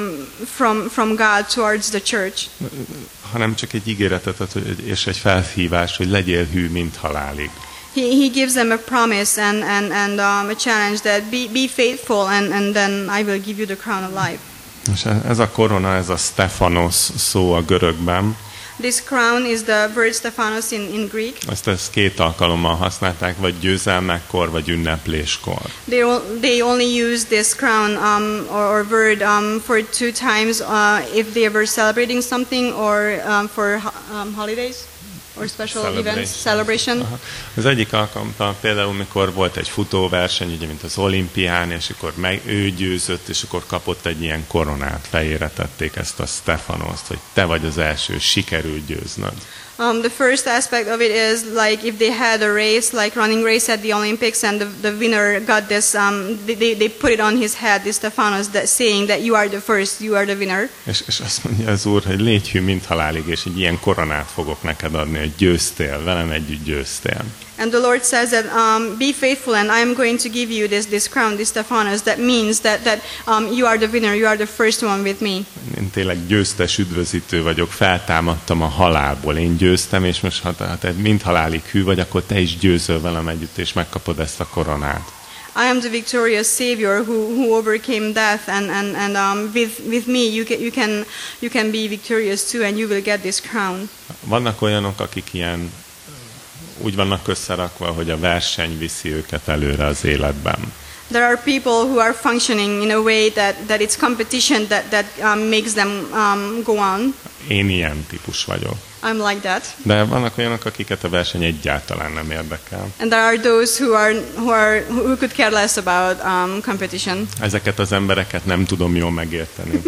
from God towards the church. Hanem csak egy ígéretet és egy felhívás, hogy legyél hű mind halálig. He gives them a promise and a challenge that be faithful, and then I will give you the crown of life. És ez a korona, ez a Stephanos szó a görögben. This crown is the word Stephanos in Greek. Ezt két alkalommal használták, vagy győzelmekkor, vagy ünnepléskor. They only use this crown or word for 2 times if they were celebrating something or for holidays. Or special events, celebration. Aha. Az egyik alkalommal például, mikor volt egy futóverseny, ugye, mint az olimpián, és akkor ő győzött, és akkor kapott egy ilyen koronát, fejére tették ezt a Stephanoszt, hogy te vagy az első, sikerült győznöd. The first aspect of it is like if they had a race, like running race at the Olympics, and the winner got this, they put it on his head, this Stephanos, that saying that you are the first, you are the winner. És azt mondja az Úr, hogy légy hű mind halálig, és egy ilyen koronát fogok neked adni, hogy győztél, velem együtt győztél. And the Lord says that be faithful, and I am going to give you this crown, this Stephanos. That means that you are the winner, you are the first one with me. Én tényleg győztes üdvözítő vagyok, feltámadtam a halálból, én győztem, és most ha te mind halálig hű vagy, akkor te is győzöl velem együtt, és megkapod ezt a koronát. I am the victorious Savior who overcame death, and with me you can be victorious too, and you will get this crown. Vannak olyanok, akik ilyen úgy vannak összerakva, hogy a verseny viszi őket előre az életben. There are people who are functioning in a way that it's competition that makes them go on. Én ilyen típus vagyok. I'm like that. De vannak olyanok, akiket a verseny egyáltalán nem érdekel. And there are those who could care less about competition. Ezeket az embereket nem tudom jól megérteni.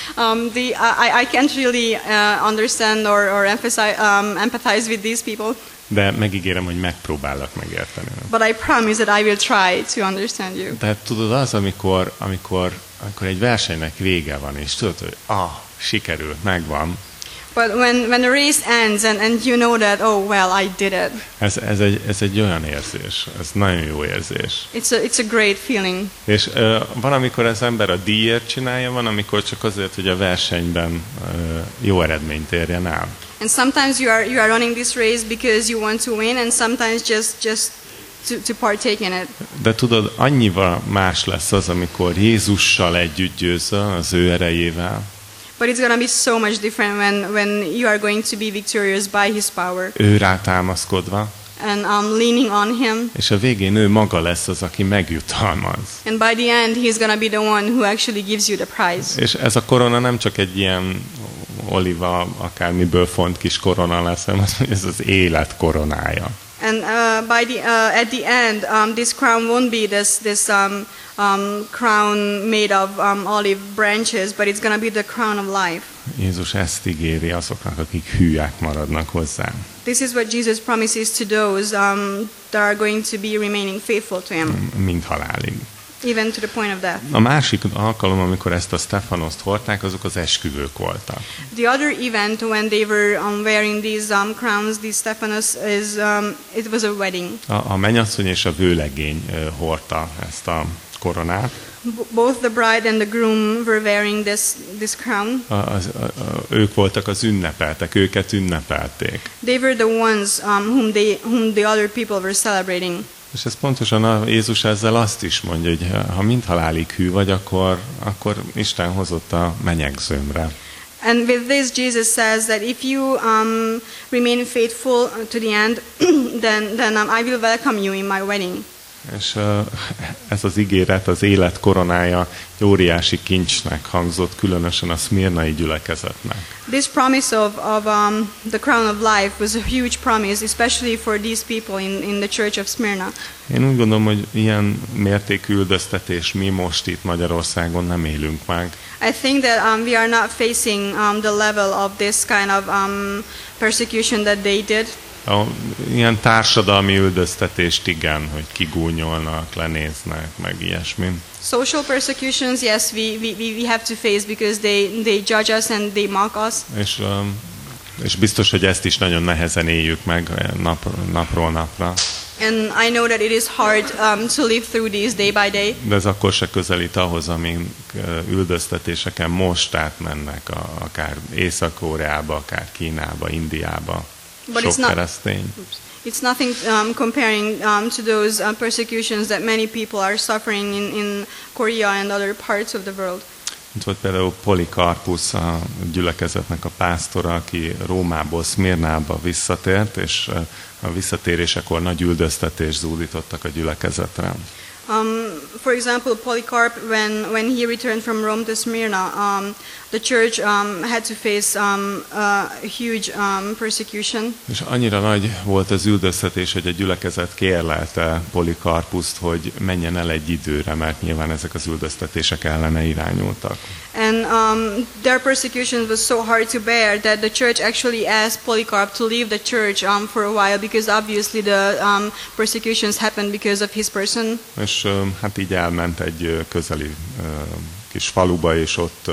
I can't really understand or empathize with these people. De megígérem, hogy megpróbálok megérteni. But I promise that I will try to understand you. Tehát tudod, az, amikor egy versenynek vége van, és tudod, hogy sikerült, megvan. But when the race ends and you know that, oh well, I did it. Ez egy olyan érzés, ez nagyon jó érzés. It's a great feeling. És van, amikor az ember a díjért csinálja, van, amikor csak azért, hogy a versenyben jó eredményt érjen el. And sometimes you are running this race because you want to win, and sometimes just to partake in it. De tudod, annyival más lesz az, amikor Jézussal együtt győzöl, az ő erejével. But it's going to be so much different when you are going to be victorious by His power. Ő rátámaszkodva. And leaning on Him. És a végén ő maga lesz az, aki megjutalmaz. And by the end, He's going to be the one who actually gives you the prize. És ez a korona nem csak egy ilyen oliva, akármiből font kis korona lesz, hanem ez az élet koronája. And at the end, this crown won't be this crown made of olive branches, but it's going to be the crown of life. Jézus ezt ígéri azoknak, akik hűek maradnak hozzá. This is what Jesus promises to those that are going to be remaining faithful to him. Mind halálig. Even to the point of death. A másik alkalom, amikor ezt a Stefanoszt hordták, azok az esküvők voltak. The other event when they were wearing these crowns, these Stephanos, it was a wedding. A mennyasszony és a vőlegény hordta ezt a koronát. Both the bride and the groom were wearing this crown. Ők voltak az ünnepeltek, őket ünnepelték. They were the ones whom the other people were celebrating. És ez pontosan Jézus ezzel azt is mondja, hogy ha mindhalálig hű vagy, akkor Isten hozott a menyegzőmre. And with this, Jesus says that if you remain faithful to the end, then I will welcome you in my wedding. És ez az ígéret, az élet koronája egy óriási kincsnek hangzott, különösen a szmirnai gyülekezetnek. This promise of the crown of life was a huge promise, especially for these people in the church of Smyrna. Én úgy gondolom, hogy ilyen mértékű üldöztetés mi most itt Magyarországon nem élünk meg. I think that we are not facing the level of this kind of persecution that they did. Ilyen társadalmi üldöztetést igen, hogy kigúnyolnak, lenéznek, meg ilyesmi. Social persecutions, yes, we have to face because they judge us and they mock us. És biztos, hogy ezt is nagyon nehezen éljük meg napról napra. And I know that it is hard to live through these day by day. De ez akkor se közelít ahhoz, amin üldöztetéseken most átmennek, akár Észak-Koreába, akár Kínába, Indiába. Sok keresztény. It's nothing comparing to those persecutions that many people are suffering in Korea and other parts of the world. Itt volt például Polikarpusz, a gyülekezetnek a pásztora, aki Rómából Szmirnába visszatért, és a visszatérésekor nagy üldöztetés zúdítottak a gyülekezetre. For example, Polycarp, when he returned from Rome to Smyrna, the church had to face a huge persecution. És annyira nagy volt az üldöztetés, hogy a gyülekezet kérlelte Polikarpuszt, hogy menjen el egy időre, mert nyilván ezek az üldöztetések ellene irányultak. And their persecution was so hard to bear that the church actually asked Polycarp to leave the church for a while, because obviously the persecutions happened because of his person. És hát így elment egy közeli kis faluba, és ott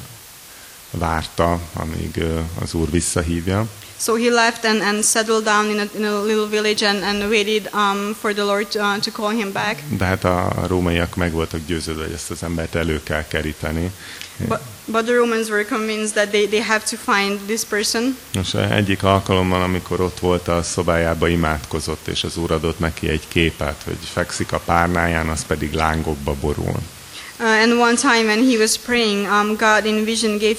várta, amíg az Úr visszahívja. So he left and settled down in a little village and waited for the Lord to call him back. De hát a rómaiak meg voltak győződve, hogy ezt az embert elő kell keríteni. But the Romans were convinced that they have to find this person. És egyik alkalommal, amikor ott volt a szobájába, imádkozott, és az Úr adott neki egy képet, hogy fekszik a párnáján, az pedig lángokba borul. And one time when he was praying, God in vision gave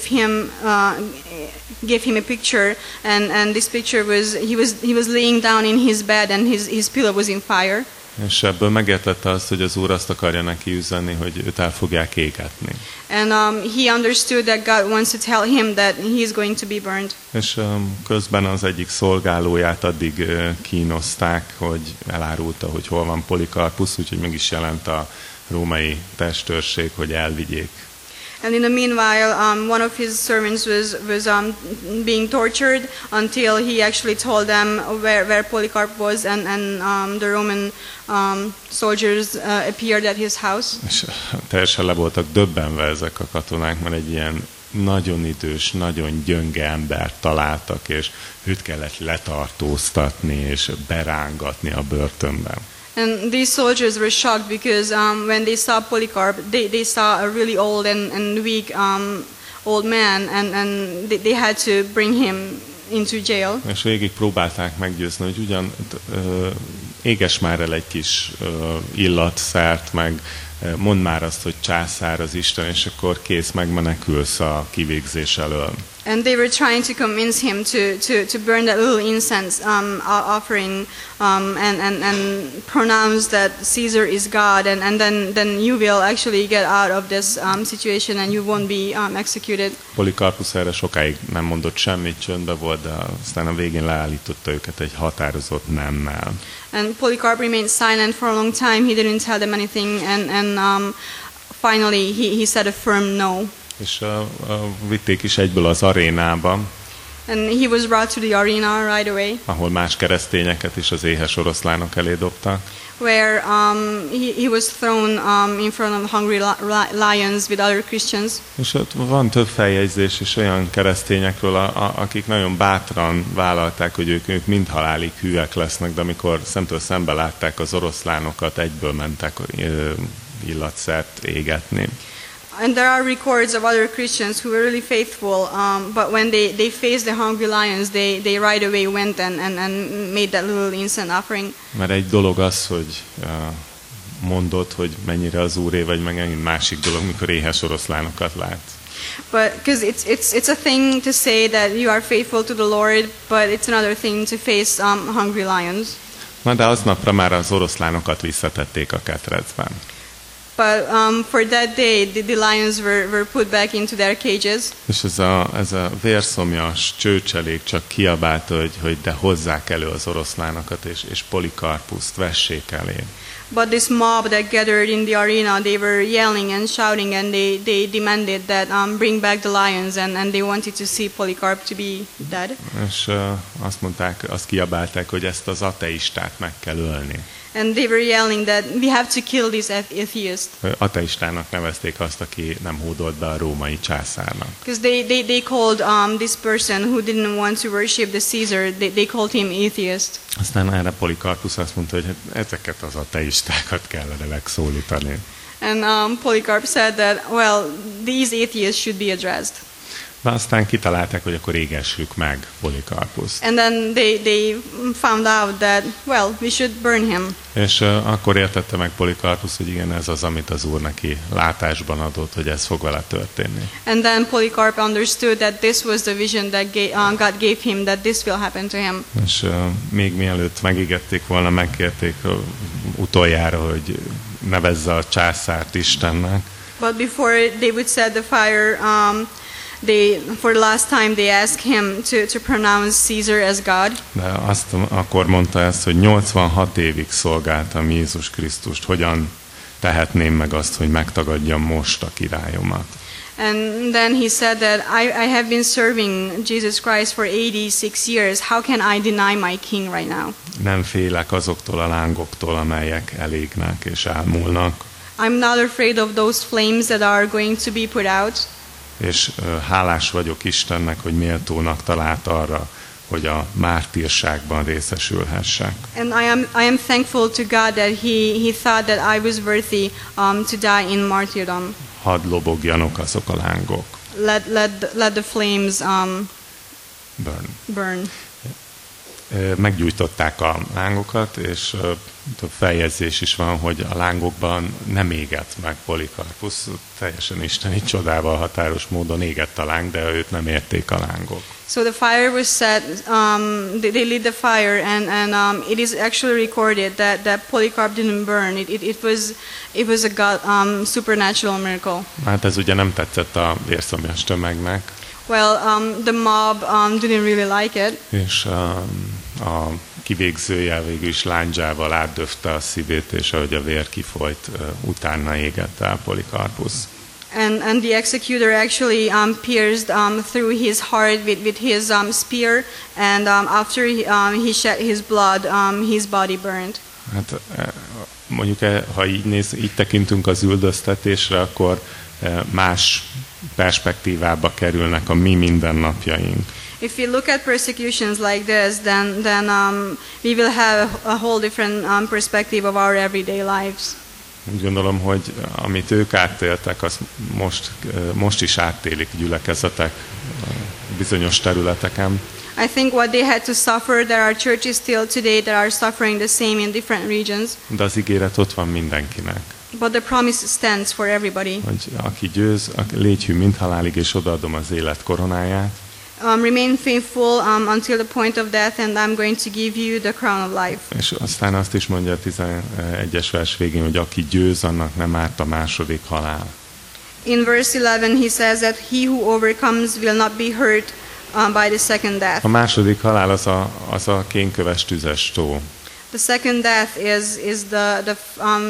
him a picture, and this picture was he was laying down in his bed, and his pillow was in fire. És ebből megértette azt, hogy az Úr azt akarja neki üzenni, hogy őt el fogják égetni. And he understood that God wants to tell him that he is going to be burned. És közben az egyik szolgálóját addig kínozták, hogy elárulta, hogy hol van Polikarpusz, úgyhogy meg is jelent a római testőrség, hogy elvigyék. And in the meanwhile, one of his servants was being tortured until he actually told them where Polycarp was, and the Roman soldiers appeared at his house. És teljesen le voltak döbbenve ezek a katonák, mert egy ilyen nagyon idős, nagyon gyönge embert találtak, és őt kellett letartóztatni és berángatni a börtönben. And these soldiers were shocked because when they saw Polycarp, they saw a really old and weak old man, and they had to bring him into jail. És végig próbálták meggyőzni, hogy ugyan éges már el egy kis illatszert, meg mondd már azt, hogy császár az Isten, és akkor kész, megmenekülsz a kivégzés elől. And they were trying to convince him to burn that little incense offering and pronounce that Caesar is God, and then you will actually get out of this situation and you won't be executed. Polikarpusz erre sokáig nem mondott semmit, csöndbe volt, de aztán a végén leállította őket egy határozott nemmel. And Polycarp remained silent for a long time. He didn't tell them anything, and finally he said a firm no. És vitték is egyből az arénába, And he was brought to the arena right away, ahol más keresztényeket is az éhes oroszlánok elé dobtak. where he was thrown in front of hungry lions with other Christians. És ott van több feljegyzés is olyan keresztényekről, akik nagyon bátran vállalták, hogy ők mind halálig hűek lesznek, de amikor szemtől szembe látták az oroszlánokat, egyből mentek illatszert égetni. And there are records of other Christians who were really faithful, but when they faced the hungry lions, they right away went and made that little incense offering. Mert egy dolog az, hogy mondod, hogy mennyire az Úré vagy, meg egy másik dolog, mikor éhes oroszlánokat látsz. But because it's a thing to say that you are faithful to the Lord, but it's another thing to face hungry lions. Na de aznapra már az oroszlánokat visszatették a ketrecben. But for that day, the lions were put back into their cages. És ez a vérszomjas csőcselék csak kiabálta, hogy de hozzák elő az oroszlánokat, és Polikarpuszt vessék elé. But this mob that gathered in the arena, they were yelling and shouting, and they demanded that bring back the lions, and they wanted to see Polycarp to be dead. És azt kiabálták, hogy ezt az ateistát meg kell ölni. And they were yelling that we have to kill this atheist. Ateistának nevezték azt, aki nem hódolt be a római császárnak. Because they called this person who didn't want to worship the Caesar, they called him atheist. Aztán erre Polikarpusz azt mondta, hogy ezeket az ateistákat kellene megszólítani. And Polycarp said that, well, these atheists should be addressed. De aztán kitalálták, hogy akkor égessük meg Polikarpuszt. And then they found out that, well, we should burn him. És akkor értette meg Polikarpusz, hogy igen, ez az, amit az Úr neki látásban adott, hogy ez fog vele történni. And then Polycarp understood that this was the vision that God gave him, that this will happen to him. És még mielőtt megígették volna, megkérték utoljára, hogy nevezze a császárt Istennek. But before they would set the fire, for the last time they asked him to pronounce Caesar as God. De akkor mondta ezt, hogy 86 évig szolgáltam Jézus Krisztust, hogyan tehetném meg azt, hogy megtagadjam most a királyomat. And then he said that I have been serving Jesus Christ for 86 years. How can I deny my king right now? Nem félek azoktól a lángoktól, amelyek elégnek és elmúlnak. I'm not afraid of those flames that are going to be put out. És hálás vagyok Istennek, hogy méltónak talált arra, hogy a mártírságban részesülhessek. And I am thankful to God that he thought that I was worthy to die in martyrdom. Hadd lobogjanak azok a lángok. Let the flames burn. Meggyújtották a lángokat, és több feljegyzés is van, hogy a lángokban nem égett meg Polikarpusz. Teljesen isteni csodával határos módon égett a láng, de őt nem érték a lángok. So the fire was set, they lit the fire, and it is actually recorded that Polycarp didn't burn. It was a God, supernatural miracle. Hát ez ugye nem tetszett a vérszomjas tömegnek. Well, the mob didn't really like it. És a kivégzője végül is lándzsával átdöfte a szívét, és ahogy a vér kifolyt, utána égett el Polikarpusz. And the executor actually pierced through his heart with his spear, and after he shed his blood, his body burned. Hát mondjuk, ha így tekintünk az üldöztetésre, akkor más perspektívába kerülnek a mi mindennapjaink. If we look at persecutions like this, then we will have a whole different perspective of our everyday lives. Úgy gondolom, hogy amit ők átéltek, azt most is átélik gyülekezetek bizonyos területeken. I think what they had to suffer, there are churches still today that are suffering the same in different regions. De az ígéret ott van mindenkinek. But the promise stands for everybody. Hogy aki győz, légy hű mindhalálig, és odaadom az élet koronáját. Remain faithful until the point of death, and I'm going to give you the crown of life. És aztán azt is mondja a 11-es vers végén, hogy aki győz, annak nem árt a második halál. In verse 11 he says that he who overcomes will not be hurt by the second death. A második halál az a kénköves tüzes tó. The second death is the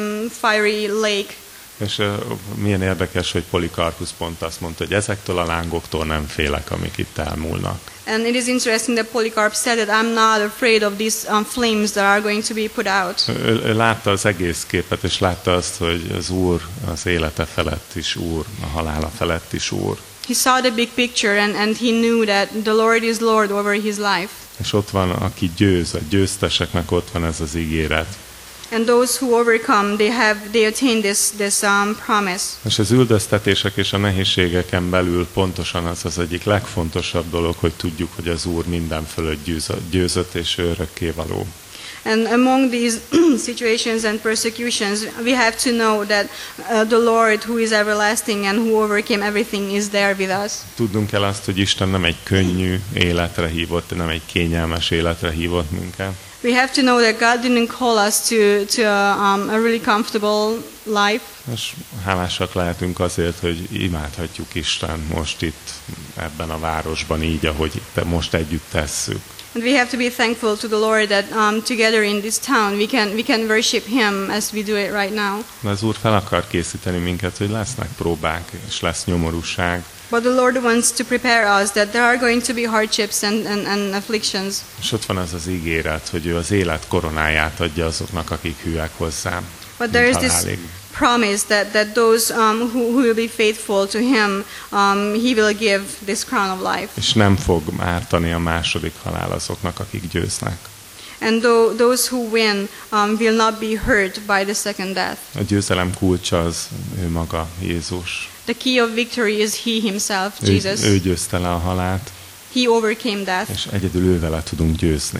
fiery lake. És milyen érdekes, hogy Polikarpusz pont azt mondta, hogy ezektől a lángoktól nem félek, amik itt elmúlnak. And it is interesting that Polycarp said that I'm not afraid of these flames that are going to be put out. Ő látta az egész képet, és látta azt, hogy az Úr az élete felett is Úr, a halála felett is Úr. He saw the big picture and he knew that the Lord is Lord over his life. És ott van, aki győz, a győzteseknek ott van ez az ígéret. And those who overcome, they attain this promise. És az üldöztetések és a nehézségeken belül pontosan az az egyik legfontosabb dolog, hogy tudjuk, hogy az Úr minden fölött győzött és örökkévaló. And among these situations and persecutions, we have to know that the Lord, who is everlasting and who overcame everything, is there with us. Tudnunk kell azt, hogy Isten nem egy könnyű életre hívott, nem egy kényelmes életre hívott minket. We have to know that God didn't call us to a really comfortable life. És hálásak lehetünk azért, hogy imádhatjuk Isten most itt ebben a városban így, ahogy most együtt tesszük. And we have to be thankful to the Lord that together in this town we can worship Him as we do it right now. De az Úr fel akar készíteni minket, hogy lesznek próbák, és lesz nyomorúság. But the Lord wants to prepare us that there are going to be hardships and afflictions. És ott van az az ígéret, hogy ő az élet koronáját adja azoknak, akik hűek hozzá. But there is this promise that those who will be faithful to Him, He will give this crown of life. És nem fog ártani a második halál azoknak, akik győznek. And those who win will not be hurt by the second death. A győzelem kulcsa az ő maga, Jézus. The key of victory is He Himself, Jesus. Ő győzte le a halált. He overcame death. És egyedül ővele tudunk győzni.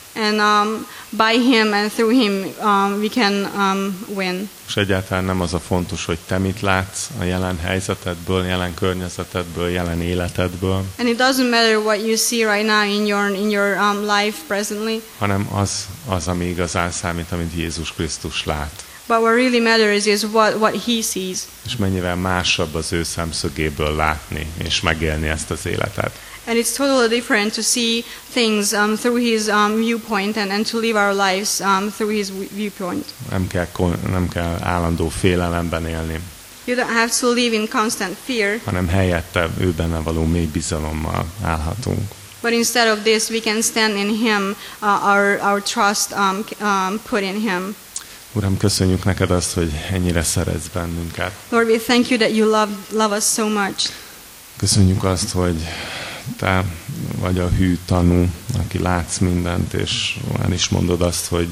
And by Him and through Him we can win. És egyáltalán nem az a fontos, hogy te mit látsz a jelen helyzetedből, jelen környezetedből, jelen életedből. And it doesn't matter what you see right now in your life presently. Hanem az, ami igazán számít, amit Jézus Krisztus lát. But what really matters is what He sees. És mennyivel másabb az ő szemszögéből látni és megélni ezt az életet. And it's totally different to see things through His viewpoint and to live our lives through His viewpoint. Nem kell állandó félelemben élni. You don't have to live in constant fear. Hanem helyette ő benne való mély bizalommal állhatunk. But instead of this, we can stand in Him, our trust put in Him. Uram, köszönjük neked azt, hogy ennyire szeretsz bennünket. Lord, we thank you that you love us so much. Köszönjük azt, hogy te vagy a hű tanú, aki látsz mindent, és el is mondod azt, hogy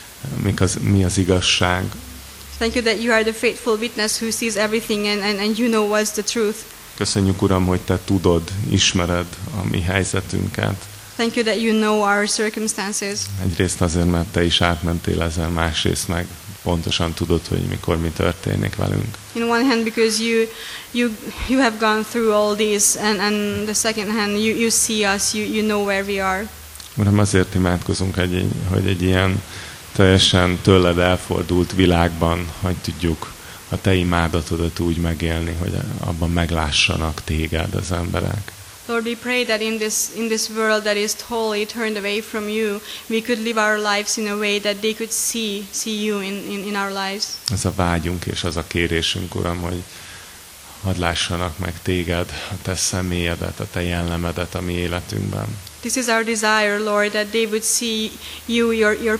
mi az igazság. Thank you that you are the faithful witness who sees everything and you know what's the truth. Köszönjük, Uram, hogy te tudod, ismered a mi helyzetünket. Thank you that you know our circumstances. Egyrészt azért, mert te is átmentél ezen, másrészt meg pontosan tudod, hogy mikor mi történik velünk. In one hand, because you have gone through all this, and the second hand, you see us, you know where we are. Uram, azért imádkozunk, hogy egy ilyen teljesen tőled elfordult világban, hogy tudjuk a te imádatodat úgy megélni, hogy abban meglássanak téged az emberek. Lord, we pray that in this world that is totally turned away from you, we could live our lives in a way that they could see you in our lives. Ez a vágyunk és az a kérésünk, Uram, hogy hadd lássanak meg téged, a te személyedet, a te jellemedet a mi életünkben. This is our desire, Lord, that they would see you, your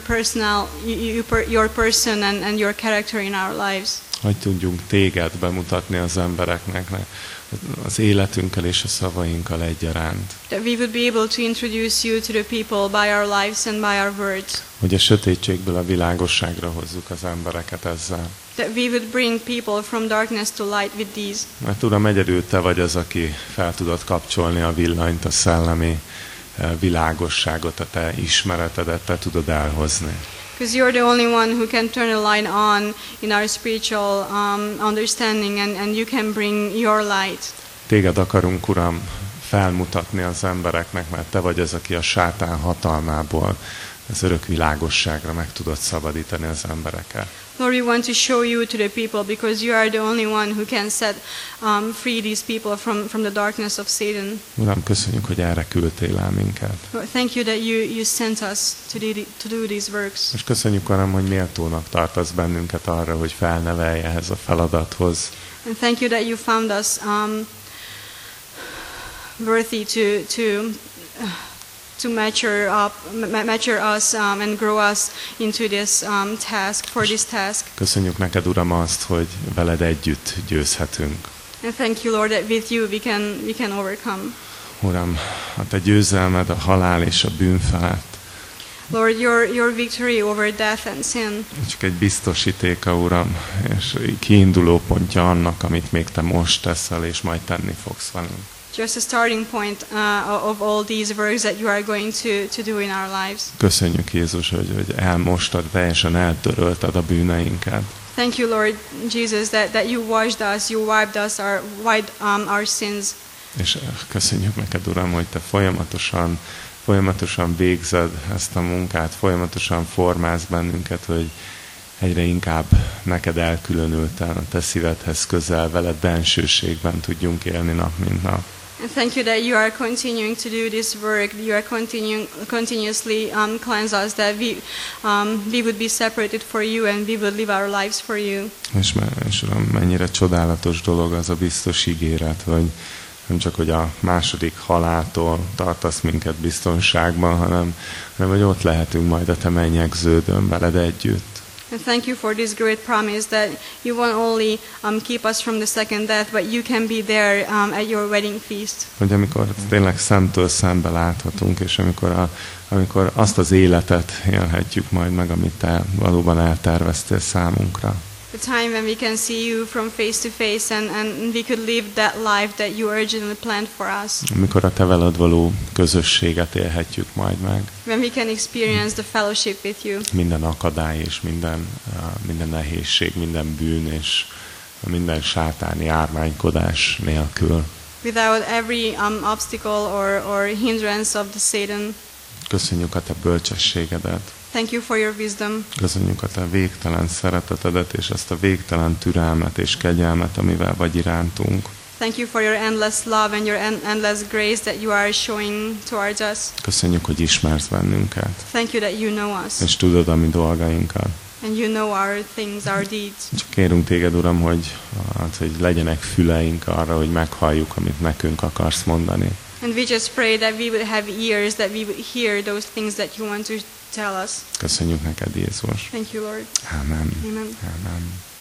person and your character in our lives. Hogy tudjunk téged bemutatni az embereknek, az életünkkel és a szavainkkal egyaránt. That we would be able to introduce you to the people by our lives and by our words. Hogy a sötétségből a világosságra hozzuk az embereket ezzel. That we would bring people from darkness to light with these. Mert Uram, egyedül te vagy az, aki fel tudod kapcsolni a villanyt, a szellemi világosságot, a te ismeretedet te tudod elhozni. Because you're the only one who can turn a light on in our spiritual understanding and you can bring your light. Téged akarunk, Uram, felmutatni az embereknek, mert te vagy az, aki a sátán hatalmából az örök világosságra meg tudod szabadítani az embereket. Lord, we want to show you to the people because you are the only one who can set free these people from the darkness of Satan. Uram, köszönjük, hogy erre küldtél el minket. Lord, thank you that you sent us to do these works. És köszönjük, Uram, hogy méltónak tartasz bennünket arra, hogy felnevelj ehhez a feladathoz. And thank you that you found us worthy to mature us and grow us into this task, for this task. Köszönjük neked, Uram, azt, hogy veled együtt győzhetünk. And thank you, Lord, that with you we can overcome. Uram, a te győzelmed a halál és a bűn felett. Lord, your victory over death and sin. Csak egy biztosítéka, Uram, és kiinduló pontja annak, amit még te most teszel, és majd tenni fogsz velünk. Just a starting point of all these works that you are going to do in our lives. Köszönjük, Jézus, hogy elmostad, teljesen eltörölted a bűneinket. Thank you, Lord Jesus, that you washed us, you wiped our sins. És köszönjük neked, Uram, hogy te folyamatosan végzed ezt a munkát, folyamatosan formálsz bennünket, hogy egyre inkább neked elkülönülten, a te szívedhez közel, veled bensőségben tudjunk élni nap mint nap. And thank you that you are continuing to do this work. You are continuously cleanse us, that we would be separated for you and we would live our lives for you. És Uram, mennyire csodálatos dolog az a biztos ígéret, hogy nem csak, hogy a második haláltól tartasz minket biztonságban, hanem hogy ott lehetünk majd a te mennyegződön veled együtt. And thank you for this great promise that you won't only keep us from the second death, but you can be there at your wedding feast. Hogy amikor tényleg szemtől szembe láthatunk, és amikor azt az életet élhetjük majd meg, amit te valóban elterveztél számunkra. The time when we can see you from face to face and we could live that life that you originally planned for us. Amikor a te veled való közösséget élhetjük majd meg. When we can experience the fellowship with you. Minden akadály és minden nehézség, minden bűn és minden sátáni ármánykodás nélkül. Without every obstacle or hindrance of the Satan. Köszönjük a te bölcsességedet. Thank you for your wisdom. Köszönjük a te végtelen szeretetedet és azt a végtelen türelmet és kegyelmet, amivel vagy irántunk. Thank you for your endless love and your endless grace that you are showing towards us. Köszönjük, hogy ismersz bennünket. Thank you that you know us. És tudod a mi dolgainkat. And you know our things, our deeds. Csak kérünk téged, Uram, hogy legyenek füleink arra, hogy meghalljuk, amit nekünk akarsz mondani. And we just pray that we would have ears, that we would hear those things that you want to tell us. Köszönjük neked, Jézus. Thank you, Lord. Amen. Amen. Amen.